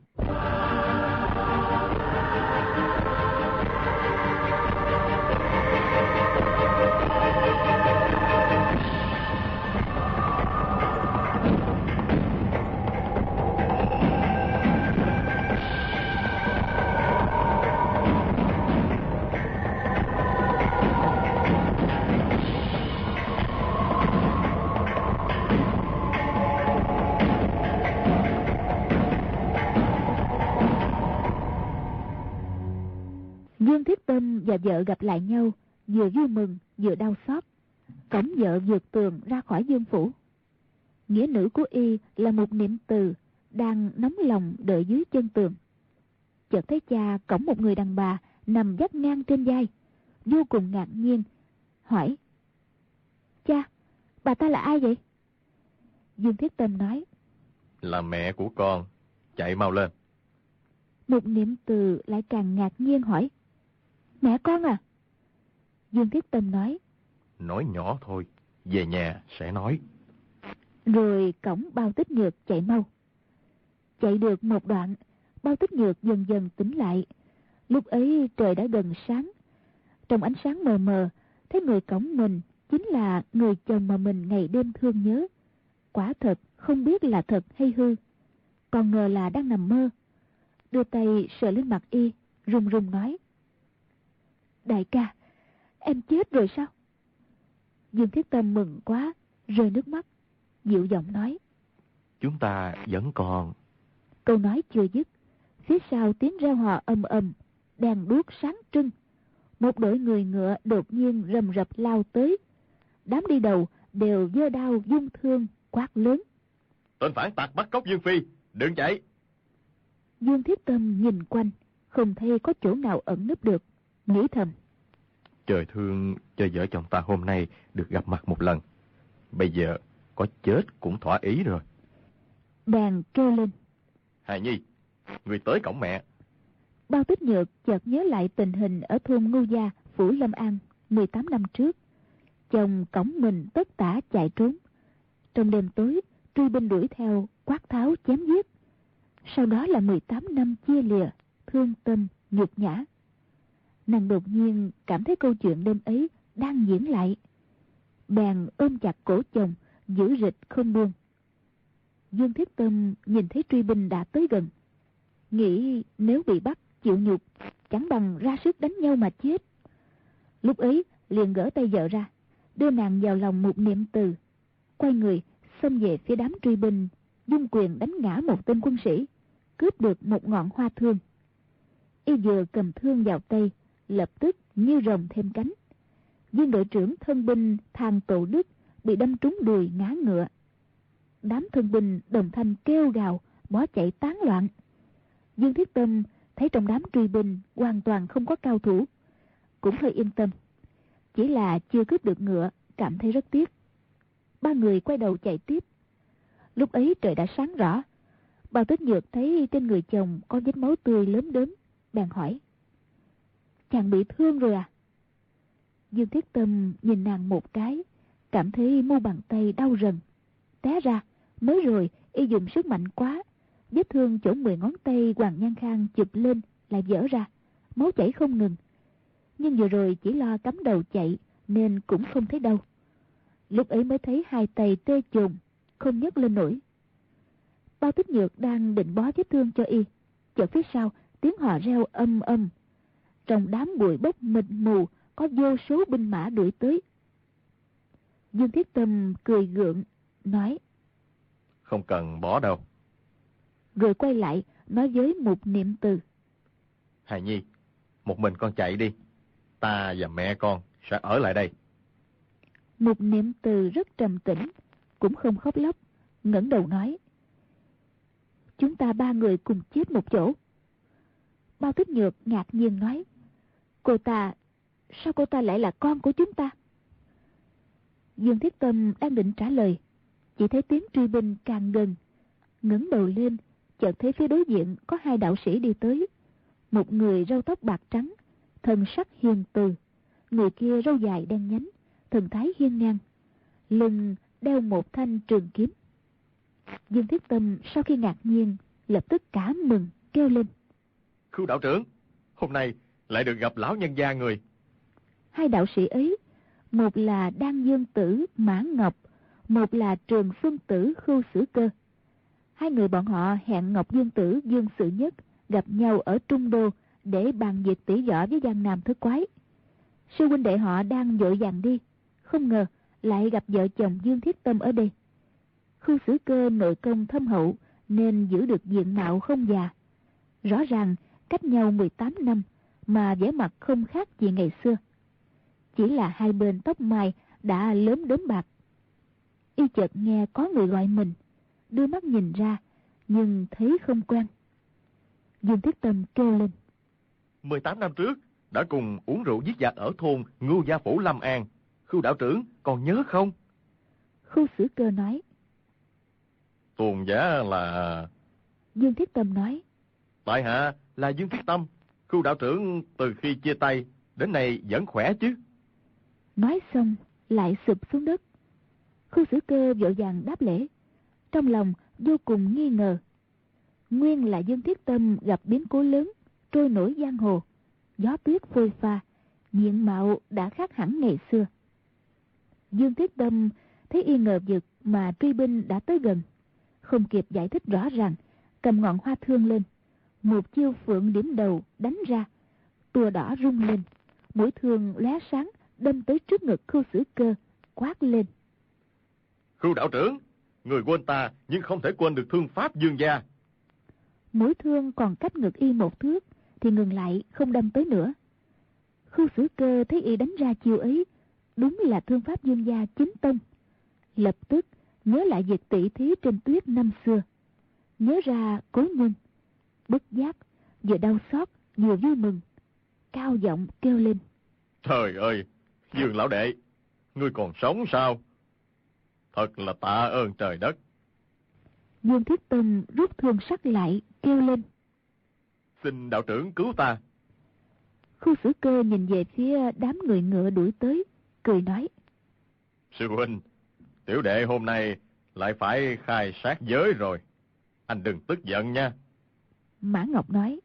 Dương Thiết Tâm và vợ gặp lại nhau, vừa vui mừng vừa đau xót. Cổng vợ vượt tường ra khỏi Dương phủ. Nghĩa nữ của y là một Niệm Từ đang nóng lòng đợi dưới chân tường. Chợt thấy cha cõng một người đàn bà nằm vắt ngang trên vai, vô cùng ngạc nhiên, hỏi: Cha, bà ta là ai vậy? Dương Thiết Tâm nói: Là mẹ của con, chạy mau lên. Một Niệm Từ lại càng ngạc nhiên hỏi: Mẹ con à? Dương Thiết Tâm nói: Nói nhỏ thôi, về nhà sẽ nói. Rồi cõng Bao Tích Nhược chạy mau. Chạy được một đoạn, Bao Tích Nhược dần dần tỉnh lại. Lúc ấy trời đã gần sáng. Trong ánh sáng mờ mờ, thấy người cõng mình chính là người chồng mà mình ngày đêm thương nhớ. Quả thật không biết là thật hay hư, còn ngờ là đang nằm mơ. Đưa tay sờ lên mặt y, run run nói: Đại ca, em chết rồi sao? Dương Thiết Tâm mừng quá, rơi nước mắt, dịu giọng nói: Chúng ta vẫn còn. Câu nói chưa dứt, phía sau tiếng reo hò ầm ầm, đèn đuốc sáng trưng. Một đội người ngựa đột nhiên rầm rập lao tới. Đám đi đầu đều giơ đao dung thương, quát lớn: Tên phản tặc bắt cóc Dương Phi, đừng chạy. Dương Thiết Tâm nhìn quanh, không thấy có chỗ nào ẩn núp được, nghĩ thầm: Trời thương cho vợ chồng ta hôm nay được gặp mặt một lần. Bây giờ có chết cũng thỏa ý rồi. Bèn kêu lên: Hài Nhi, người tới cổng mẹ. Bao Tích Nhược chợt nhớ lại tình hình ở thôn Ngưu Gia, phủ Lâm An 18 năm trước. Chồng cõng mình tất tả chạy trốn. Trong đêm tối, truy binh đuổi theo, quát tháo chém giết. Sau đó là 18 năm chia lìa, thương tâm, nhục nhã. Nàng đột nhiên cảm thấy câu chuyện đêm ấy đang diễn lại. Bèn ôm chặt cổ chồng, giữ rịch không buông. Dương Thiết Tâm nhìn thấy truy binh đã tới gần, nghĩ nếu bị bắt chịu nhục, chẳng bằng ra sức đánh nhau mà chết. Lúc ấy liền gỡ tay vợ ra, đưa nàng vào lòng một Niệm Từ, quay người xông về phía đám truy binh, dung quyền đánh ngã một tên quân sĩ, cướp được một ngọn hoa thương. Y vừa cầm thương vào tay, lập tức như rồng thêm cánh. Viên đội trưởng thân binh Thang Tổ Đức bị đâm trúng đùi ngã ngựa. Đám thân binh đồng thanh kêu gào, bỏ chạy tán loạn. Dương Thiết Tâm thấy trong đám truy binh hoàn toàn không có cao thủ, cũng hơi yên tâm. Chỉ là chưa cướp được ngựa, cảm thấy rất tiếc. Ba người quay đầu chạy tiếp. Lúc ấy trời đã sáng rõ. Bao Tích Nhược thấy trên người chồng có vết máu tươi lớn đớm, bèn hỏi: Chàng bị thương rồi à? Dương Thiết Tâm nhìn nàng một cái, cảm thấy mu bàn tay đau rần. Té ra, mới rồi y dùng sức mạnh quá, vết thương chỗ 10 ngón tay Hoàng Nhan Khang chụp lên lại vỡ ra, máu chảy không ngừng. Nhưng vừa rồi chỉ lo cắm đầu chạy nên cũng không thấy đau. Lúc ấy mới thấy hai tay tê chồn, không nhấc lên nổi. Bao Tích Nhược đang định bó vết thương cho y, chợt phía sau tiếng hò reo âm âm. Trong đám bụi bốc mịt mù có vô số binh mã đuổi tới. Dương Thiết Tâm cười gượng nói: Không cần bó đâu. Rồi quay lại nói với Mục Niệm Từ: Hài Nhi, một mình con chạy đi, ta và mẹ con sẽ ở lại đây. Mục Niệm Từ rất trầm tĩnh, cũng không khóc lóc, ngẩng đầu nói: Chúng ta ba người cùng chết một chỗ. Bao Tích Nhược ngạc nhiên nói: Sao cô ta lại là con của chúng ta? Dương Thiết Tâm đang định trả lời, chỉ thấy tiếng truy binh càng gần. Ngẩng đầu lên, chợt thấy phía đối diện có hai đạo sĩ đi tới. Một người râu tóc bạc trắng, thần sắc hiền từ; người kia râu dài đen nhánh, thần thái hiên ngang, lưng đeo một thanh trường kiếm. Dương Thiết Tâm sau khi ngạc nhiên, lập tức cả mừng kêu lên: Khưu đạo trưởng, hôm nay lại được gặp lão nhân gia người. Hai đạo sĩ ấy, một là Đan Dương Tử Mã Ngọc, một là Trường Xuân Tử Khưu Sử Cơ. Hai người bọn họ hẹn Ngọc Dương Tử Dương Sự Nhất gặp nhau ở Trung Đô để bàn việc tỉ võ với Giang Nam Thất Quái. Sư huynh đệ họ đang vội vàng đi, không ngờ lại gặp vợ chồng Dương Thiết Tâm ở đây. Khưu Sử Cơ nội công thâm hậu nên giữ được diện mạo không già. Rõ ràng cách nhau 18 năm mà vẻ mặt không khác gì ngày xưa. Chỉ là hai bên tóc mai đã lớn đốm bạc. Y chợt nghe có người gọi mình, đưa mắt nhìn ra, nhưng thấy không quen. Dương Thiết Tâm kêu lên: 18 năm trước đã cùng uống rượu giết giặc ở thôn Ngưu Gia Phủ Lâm An. Khưu đạo trưởng còn nhớ không? Khưu Sử Cơ nói: Tuồn giả là... Dương Thiết Tâm nói: Tại hạ là Dương Thiết Tâm. Khưu đạo trưởng từ khi chia tay đến nay vẫn khỏe chứ? Nói xong lại sụp xuống đất. Khưu Sử Cơ vội vàng đáp lễ, trong lòng vô cùng nghi ngờ. Nguyên là Dương Thiết Tâm gặp biến cố lớn, trôi nổi giang hồ, gió tuyết phôi pha, diện mạo đã khác hẳn ngày xưa. Dương Thiết Tâm thấy y ngờ vực mà truy binh đã tới gần, không kịp giải thích rõ ràng, cầm ngọn hoa thương lên, một chiêu phượng điểm đầu đánh ra. Tua đỏ rung lên, mũi thương lóe sáng đâm tới trước ngực Khưu Sử Cơ, quát lên: Khưu đạo trưởng, người quên ta nhưng không thể quên được thương pháp Dương gia. Mũi thương còn cách ngực y một thước thì ngừng lại, không đâm tới nữa. Khưu Sử Cơ thấy y đánh ra chiêu ấy đúng là thương pháp Dương gia chính tông, lập tức nhớ lại việc tỷ thí trên tuyết năm xưa, nhớ ra cố nhân, bất giác vừa đau xót vừa vui mừng, cao giọng kêu lên: Trời ơi, Dương lão đệ, ngươi còn sống sao? Thật là tạ ơn trời đất. Dương Thiết Tâm rút thương sắt lại, kêu lên: Xin đạo trưởng cứu ta. Khưu Sử Cơ nhìn về phía đám người ngựa đuổi tới, cười nói: Sư huynh, tiểu đệ hôm nay lại phải khai sát giới rồi. Anh đừng tức giận nha. Mã Ngọc nói: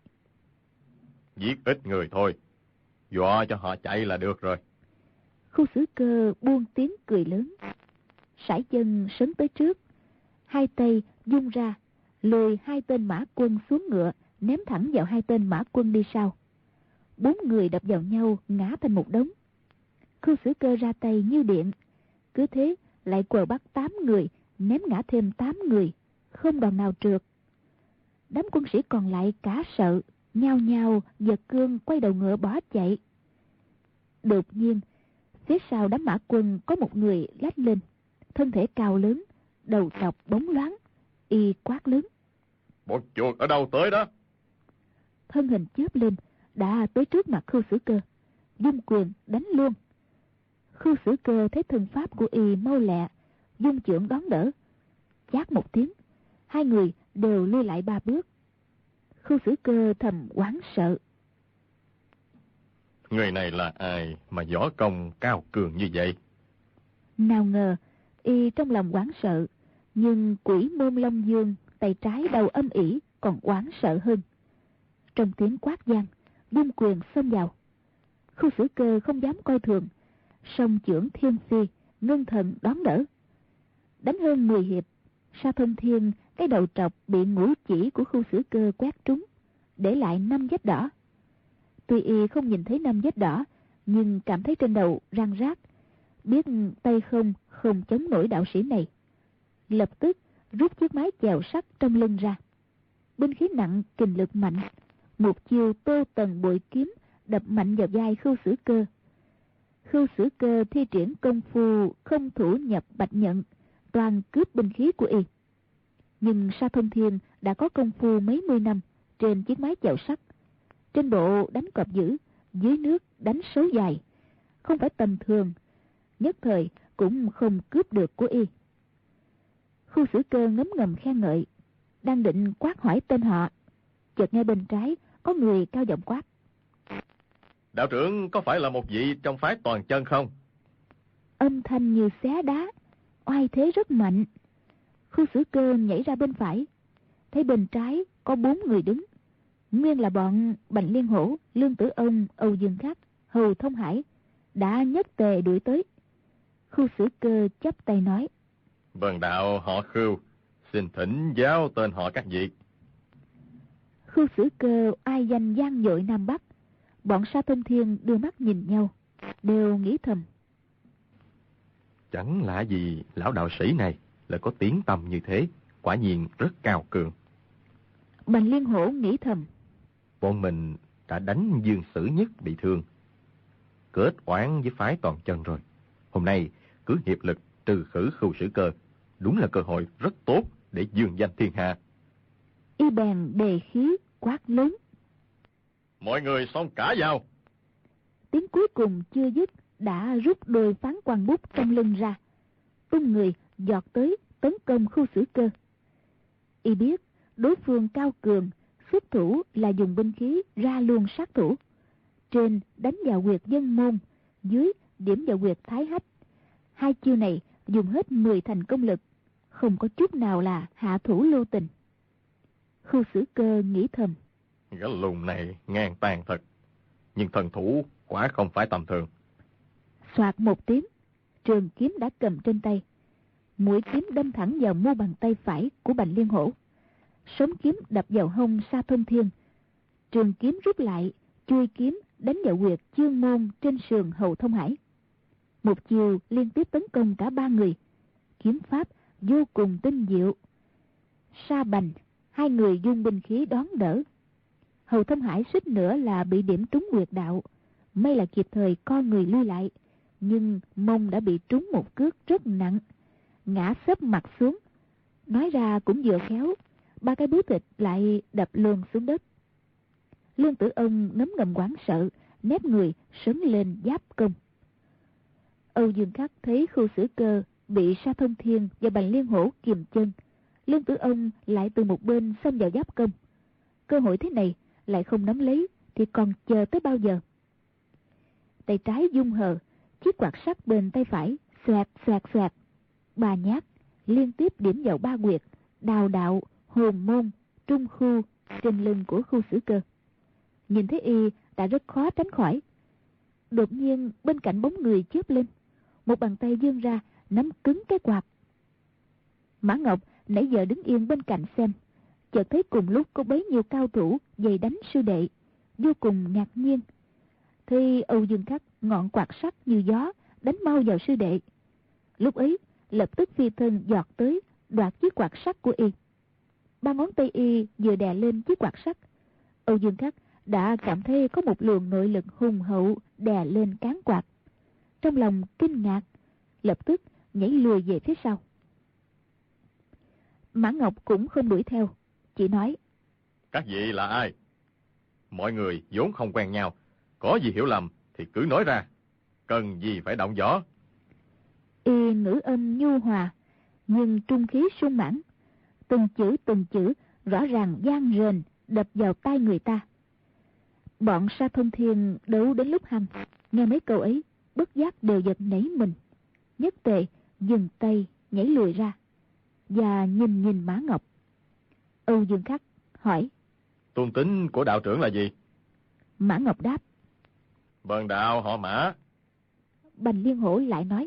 Giết ít người thôi, dọa cho họ chạy là được rồi. Khưu Sử Cơ buông tiếng cười lớn, sải chân sấn tới trước, hai tay vung ra, lôi hai tên mã quân xuống ngựa, ném thẳng vào hai tên mã quân đi sau. 4 người đập vào nhau, ngã thành một đống. Khưu Sử Cơ ra tay như điện, cứ thế lại quờ bắt 8 người, ném ngã thêm 8 người, không đòn nào trượt. Đám quân sĩ còn lại cả sợ, nhao nhao giật cương quay đầu ngựa bỏ chạy. Đột nhiên, phía sau đám mã quân có một người lách lên, thân thể cao lớn, đầu trọc bóng loáng, y quát lớn: Bọn chuột ở đâu tới đó? Thân hình chớp lên, đã tới trước mặt Khưu Sử Cơ, vung quyền đánh luôn. Khưu Sử Cơ thấy thân pháp của y mau lẹ, vung chưởng đón đỡ, chát một tiếng, hai người đều lui lại 3 bước. Khưu Sử Cơ thầm hoảng sợ: Người này là ai mà võ công cao cường như vậy? Nào ngờ y trong lòng hoảng sợ, nhưng Quỷ Môn Long Dương tay trái đầu âm ỉ còn hoảng sợ hơn. Trong tiếng quát vang, dung quyền xông vào. Khu Xử Cơ không dám coi thường, song chưởng thiên phi, ngưng thần đón đỡ. Đánh hơn 10 hiệp, Sa Thông Thiên cái đầu trọc bị ngũ chỉ của Khu Xử Cơ quét trúng, để lại 5 vết đỏ. Tuy y không nhìn thấy 5 vết đỏ, nhưng cảm thấy trên đầu răng rác, biết tay không chống nổi đạo sĩ này. Lập tức rút chiếc mái chèo sắt trong lưng ra. Binh khí nặng, kình lực mạnh, một chiêu Tô Tần bội kiếm đập mạnh vào vai Khưu Xử Cơ. Khưu Xử Cơ thi triển công phu không thủ nhập bạch nhận, toàn cướp binh khí của y. Nhưng Sa Thông Thiên đã có công phu mấy mươi năm trên chiếc mái chèo sắt, trên bộ đánh cọp dữ, dưới nước đánh sấu dài, không phải tầm thường, nhất thời cũng không cướp được của y. Khu Xử Cơ ngấm ngầm khen ngợi, đang định quát hỏi tên họ, chợt nghe bên trái có người cao giọng quát: Đạo trưởng có phải là một vị trong phái Toàn Chân không? Âm thanh như xé đá, oai thế rất mạnh. Khu Xử Cơ nhảy ra bên phải, thấy bên trái có 4 người đứng, nguyên là bọn Bành Liên Hổ, Lương Tử Ông, Âu Dương Khắc, Hầu Thông Hải đã nhất tề đuổi tới. Khu Xử Cơ chắp tay nói: Vân đạo họ Khưu, xin thỉnh giáo tên họ các vị. Khu Xử Cơ ai danh vang dội Nam Bắc. Bọn Sa Thông Thiên đưa mắt nhìn nhau, đều nghĩ thầm: Chẳng lạ gì lão đạo sĩ này lại có tiếng tăm như thế, quả nhiên rất cao cường. Bành Liên Hổ nghĩ thầm: Bọn mình đã đánh Dương Sử Nhất bị thương, kết oán với phái Toàn Chân rồi. Hôm nay cứ hiệp lực trừ khử Khưu Xử Cơ, đúng là cơ hội rất tốt để dương danh thiên hạ. Y bèn đề khí quát lớn: Mọi người xông cả vào! Tiếng cuối cùng chưa dứt đã rút đôi phán quan bút trong lưng ra, tung người giọt tới tấn công Khu Xử Cơ. Y biết đối phương cao cường, xuất thủ là dùng binh khí ra luôn sát thủ, trên đánh vào huyệt dân môn, dưới điểm vào huyệt thái hách. Hai chiêu này dùng hết 10 thành công lực, không có chút nào là hạ thủ lưu tình. Khu Xử Cơ nghĩ thầm: Gã lùn này ngang tàn thật, nhưng thần thủ quả không phải tầm thường. Soạt một tiếng, trường kiếm đã cầm trên tay, mũi kiếm đâm thẳng vào mu bàn tay phải của Bành Liên Hổ. Sống kiếm đập vào hông Sa Thông Thiên, trường kiếm rút lại, chui kiếm đánh vào huyệt chương môn trên sườn Hầu Thông Hải. Một chiều liên tiếp tấn công cả 3 người, kiếm pháp vô cùng tinh diệu. Sa Bành, hai người dung binh khí đón đỡ. Hầu Thông Hải suýt nữa là bị điểm trúng huyệt đạo, may là kịp thời co người lui lại, nhưng mông đã bị trúng một cước rất nặng, ngã xấp mặt xuống. Nói ra cũng vừa khéo, 3 cái búa thịt lại đập luôn xuống đất. Lương Tử Ông ngấm ngầm hoảng sợ, nép người sấn lên giáp công. Âu Dương Khắc thấy Khu Xử Cơ bị Sa Thông Thiên và Bành Liên Hổ kìm chân, Lương Tử Ông lại từ một bên xông vào giáp công. Cơ hội thế này lại không nắm lấy thì còn chờ tới bao giờ? Tay trái dung hờ, chiếc quạt sắt bên tay phải xoẹt xoẹt xoẹt, 3 nhát liên tiếp điểm vào 3 huyệt đào đạo, hồn môn, trung khu trên lưng của Khu Xử Cơ. Nhìn thấy y đã rất khó tránh khỏi. Đột nhiên bên cạnh bóng người chớp lên, một bàn tay vươn ra nắm cứng cái quạt. Mã Ngọc nãy giờ đứng yên bên cạnh xem, chợt thấy cùng lúc có bấy nhiêu cao thủ giày đánh sư đệ, vô cùng ngạc nhiên. Thì Âu Dương Khắc ngọn quạt sắt như gió đánh mau vào sư đệ. Lúc ấy lập tức phi thân giọt tới đoạt chiếc quạt sắt của y. 3 ngón tay y vừa đè lên chiếc quạt sắt, Âu Dương Khắc đã cảm thấy có một luồng nội lực hùng hậu đè lên cán quạt. Trong lòng kinh ngạc, lập tức nhảy lùi về phía sau. Mã Ngọc cũng không đuổi theo, chỉ nói: Các vị là ai? Mọi người vốn không quen nhau, có gì hiểu lầm thì cứ nói ra, cần gì phải động võ. Y ngữ âm nhu hòa, nhưng trung khí sung mãn, từng chữ rõ ràng vang rền đập vào tai người ta. Bọn Sa Thông Thiên đấu đến lúc hăng, nghe mấy câu ấy bất giác đều giật nảy mình, nhất tề dừng tay nhảy lùi ra và nhìn Mã Ngọc. Âu Dương Khắc hỏi: Tôn tính của đạo trưởng là gì? Mã Ngọc đáp: Bần đạo họ Mã. Bành Liên Hổ lại nói: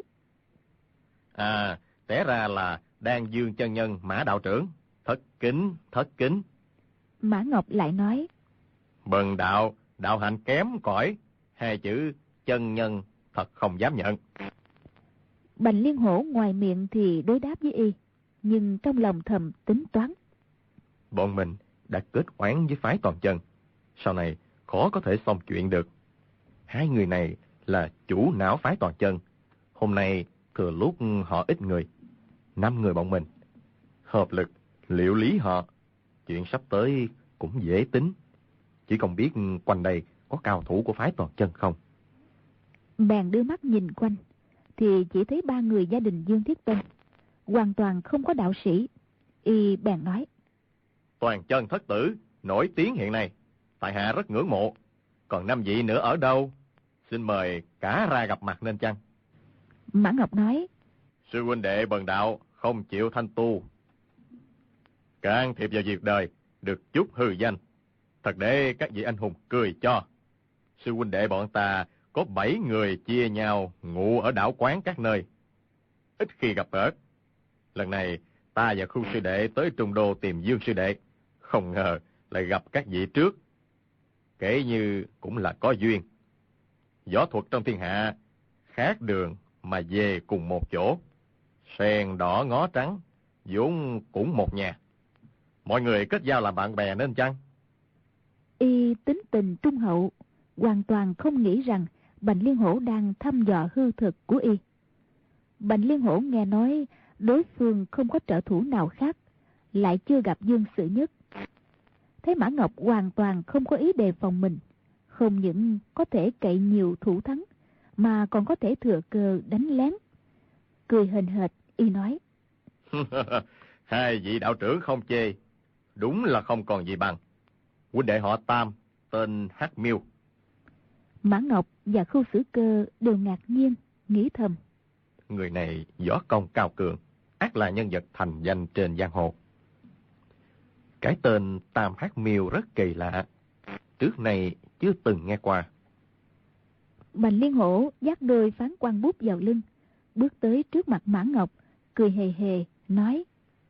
Té ra là Đan Dương chân nhân Mã đạo trưởng. Thất kính, thất kính. Mã Ngọc lại nói: Bần đạo, đạo hạnh kém cỏi, hai chữ chân nhân thật không dám nhận. Bành Liên Hổ ngoài miệng thì đối đáp với y, nhưng trong lòng thầm tính toán. Bọn mình đã kết oán với phái Toàn Chân, sau này khó có thể xong chuyện được. Hai người này là chủ não phái Toàn Chân. Hôm nay thừa lúc họ ít người, 5 người bọn mình hợp lực liệu lý họ, chuyện sắp tới cũng dễ tính. Chỉ không biết quanh đây có cao thủ của phái Toàn Chân không. Bèn đưa mắt nhìn quanh, thì chỉ thấy 3 người gia đình Dương Thiết Tân, hoàn toàn không có đạo sĩ. Y bèn nói: Toàn Chân thất tử nổi tiếng hiện nay, tại hạ rất ngưỡng mộ. Còn 5 vị nữa ở đâu? Xin mời cả ra gặp mặt nên chăng? Mã Ngọc nói: Sư huynh đệ bần đạo không chịu thanh tu, can thiệp vào việc đời, được chút hư danh, thật để các vị anh hùng cười cho. Sư huynh đệ bọn ta có 7 người chia nhau ngụ ở đảo quán các nơi, ít khi gặp gỡ. Lần này ta và khu sư đệ tới Trung Đô tìm Dương sư đệ, không ngờ lại gặp các vị trước, kể như cũng là có duyên. Võ thuật trong thiên hạ khác đường mà về cùng một chỗ, sen đỏ ngó trắng, vốn cũng một nhà. Mọi người kết giao làm bạn bè nên chăng? Y tính tình trung hậu, hoàn toàn không nghĩ rằng Bành Liên Hổ đang thăm dò hư thực của y. Bành Liên Hổ nghe nói đối phương không có trợ thủ nào khác, lại chưa gặp Dương Sự Nhất. Thấy Mã Ngọc hoàn toàn không có ý đề phòng mình, không những có thể cậy nhiều thủ thắng, mà còn có thể thừa cơ đánh lén. Cười hền hệt, y nói: Hai vị đạo trưởng không chê, đúng là không còn gì bằng. Huynh đệ họ Tam, tên Hắc Miêu. Mã Ngọc và Khưu Sử Cơ đều ngạc nhiên, nghĩ thầm: Người này võ công cao cường, ắt là nhân vật thành danh trên giang hồ. Cái tên Tam Hắc Miêu rất kỳ lạ, trước này chưa từng nghe qua. Bành Liên Hổ dắt đôi phán quan bút vào lưng, bước tới trước mặt Mã Ngọc, cười hề hề, nói: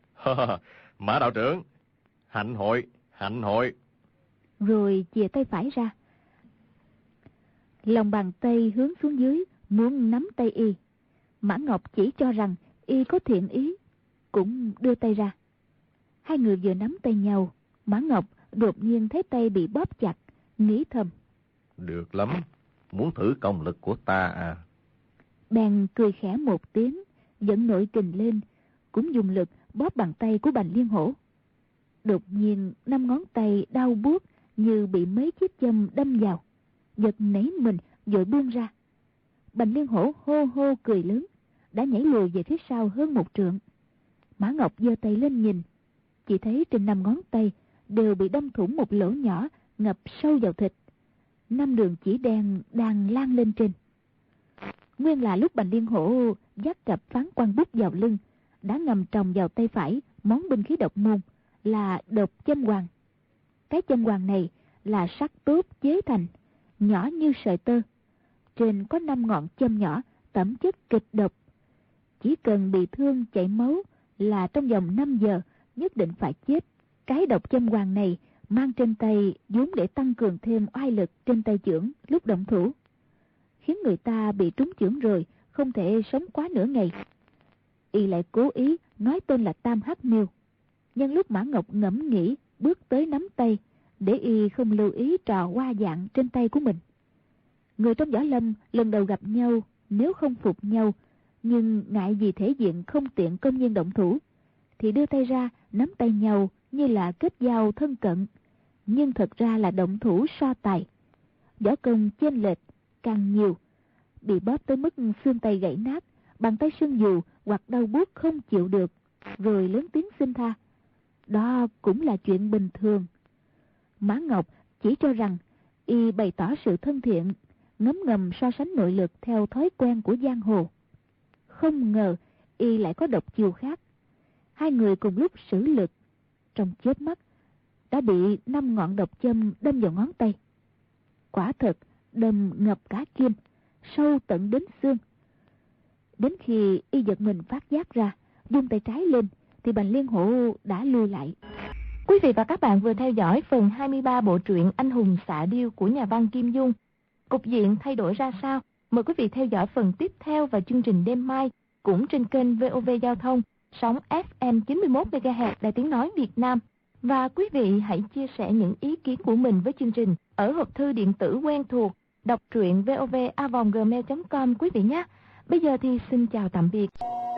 Mã đạo trưởng, hạnh hội, hạnh hội. Rồi chìa tay phải ra, lòng bàn tay hướng xuống dưới, muốn nắm tay y. Mã Ngọc chỉ cho rằng y có thiện ý, cũng đưa tay ra. Hai người vừa nắm tay nhau, Mã Ngọc đột nhiên thấy tay bị bóp chặt, nghĩ thầm: Được lắm, muốn thử công lực của ta à? Bèn cười khẽ một tiếng, dẫn nội kình lên, cũng dùng lực bóp bàn tay của Bành Liên Hổ. Đột nhiên 5 ngón tay đau buốt như bị mấy chiếc châm đâm vào, giật nảy mình vội buông ra. Bành Liên Hổ hô hô cười lớn, đã nhảy lùi về phía sau hơn 1 trượng. Mã Ngọc giơ tay lên nhìn, chỉ thấy trên 5 ngón tay đều bị đâm thủng một lỗ nhỏ ngập sâu vào thịt. 5 đường chỉ đen đang lan lên trên. Nguyên là lúc Bành Liên Hổ dắt cặp phán quan bút vào lưng, đã ngầm trồng vào tay phải món binh khí độc môn là độc châm hoàng. Cái châm hoàng này là sắt tốt chế thành, nhỏ như sợi tơ. Trên có 5 ngọn châm nhỏ tẩm chất kịch độc. Chỉ cần bị thương chảy máu là trong vòng 5 giờ nhất định phải chết. Cái độc châm hoàng này mang trên tay vốn để tăng cường thêm oai lực trên tay chưởng lúc động thủ, khiến người ta bị trúng chưởng rồi không thể sống quá nửa ngày. Y lại cố ý nói tên là Tam Hắc Miêu. Nhân lúc Mã Ngọc ngẫm nghĩ bước tới nắm tay, để y không lưu ý trò hoa dạng trên tay của mình. Người trong võ lâm lần đầu gặp nhau, nếu không phục nhau, nhưng ngại vì thể diện không tiện công nhiên động thủ, thì đưa tay ra nắm tay nhau như là kết giao thân cận, nhưng thật ra là động thủ so tài. Võ công chênh lệch càng nhiều, bị bóp tới mức xương tay gãy nát, bàn tay sưng dù hoặc đau buốt không chịu được, rồi lớn tiếng xin tha. Đó cũng là chuyện bình thường. Mã Ngọc chỉ cho rằng y bày tỏ sự thân thiện, ngấm ngầm so sánh nội lực theo thói quen của giang hồ. Không ngờ y lại có độc chiêu khác. Hai người cùng lúc sử lực, trong chớp mắt đã bị 5 ngọn độc châm đâm vào ngón tay. quả thực đâm ngập cả kim, sâu tận đến xương. Đến khi y giật mình phát giác ra, vung tay trái lên, thì Bành Liên Hổ đã lui lại. Quý vị và các bạn vừa theo dõi phần 23 bộ truyện Anh hùng xạ điêu của nhà văn Kim Dung. Cục diện thay đổi ra sao? Mời quý vị theo dõi phần tiếp theo vào chương trình đêm mai, cũng trên kênh VOV Giao thông, sóng FM 91 MHz Đài Tiếng nói Việt Nam. Và quý vị hãy chia sẻ những ý kiến của mình với chương trình ở hộp thư điện tử quen thuộc đọc truyện vov@gmail.com quý vị nhé. Bây giờ thì xin chào tạm biệt.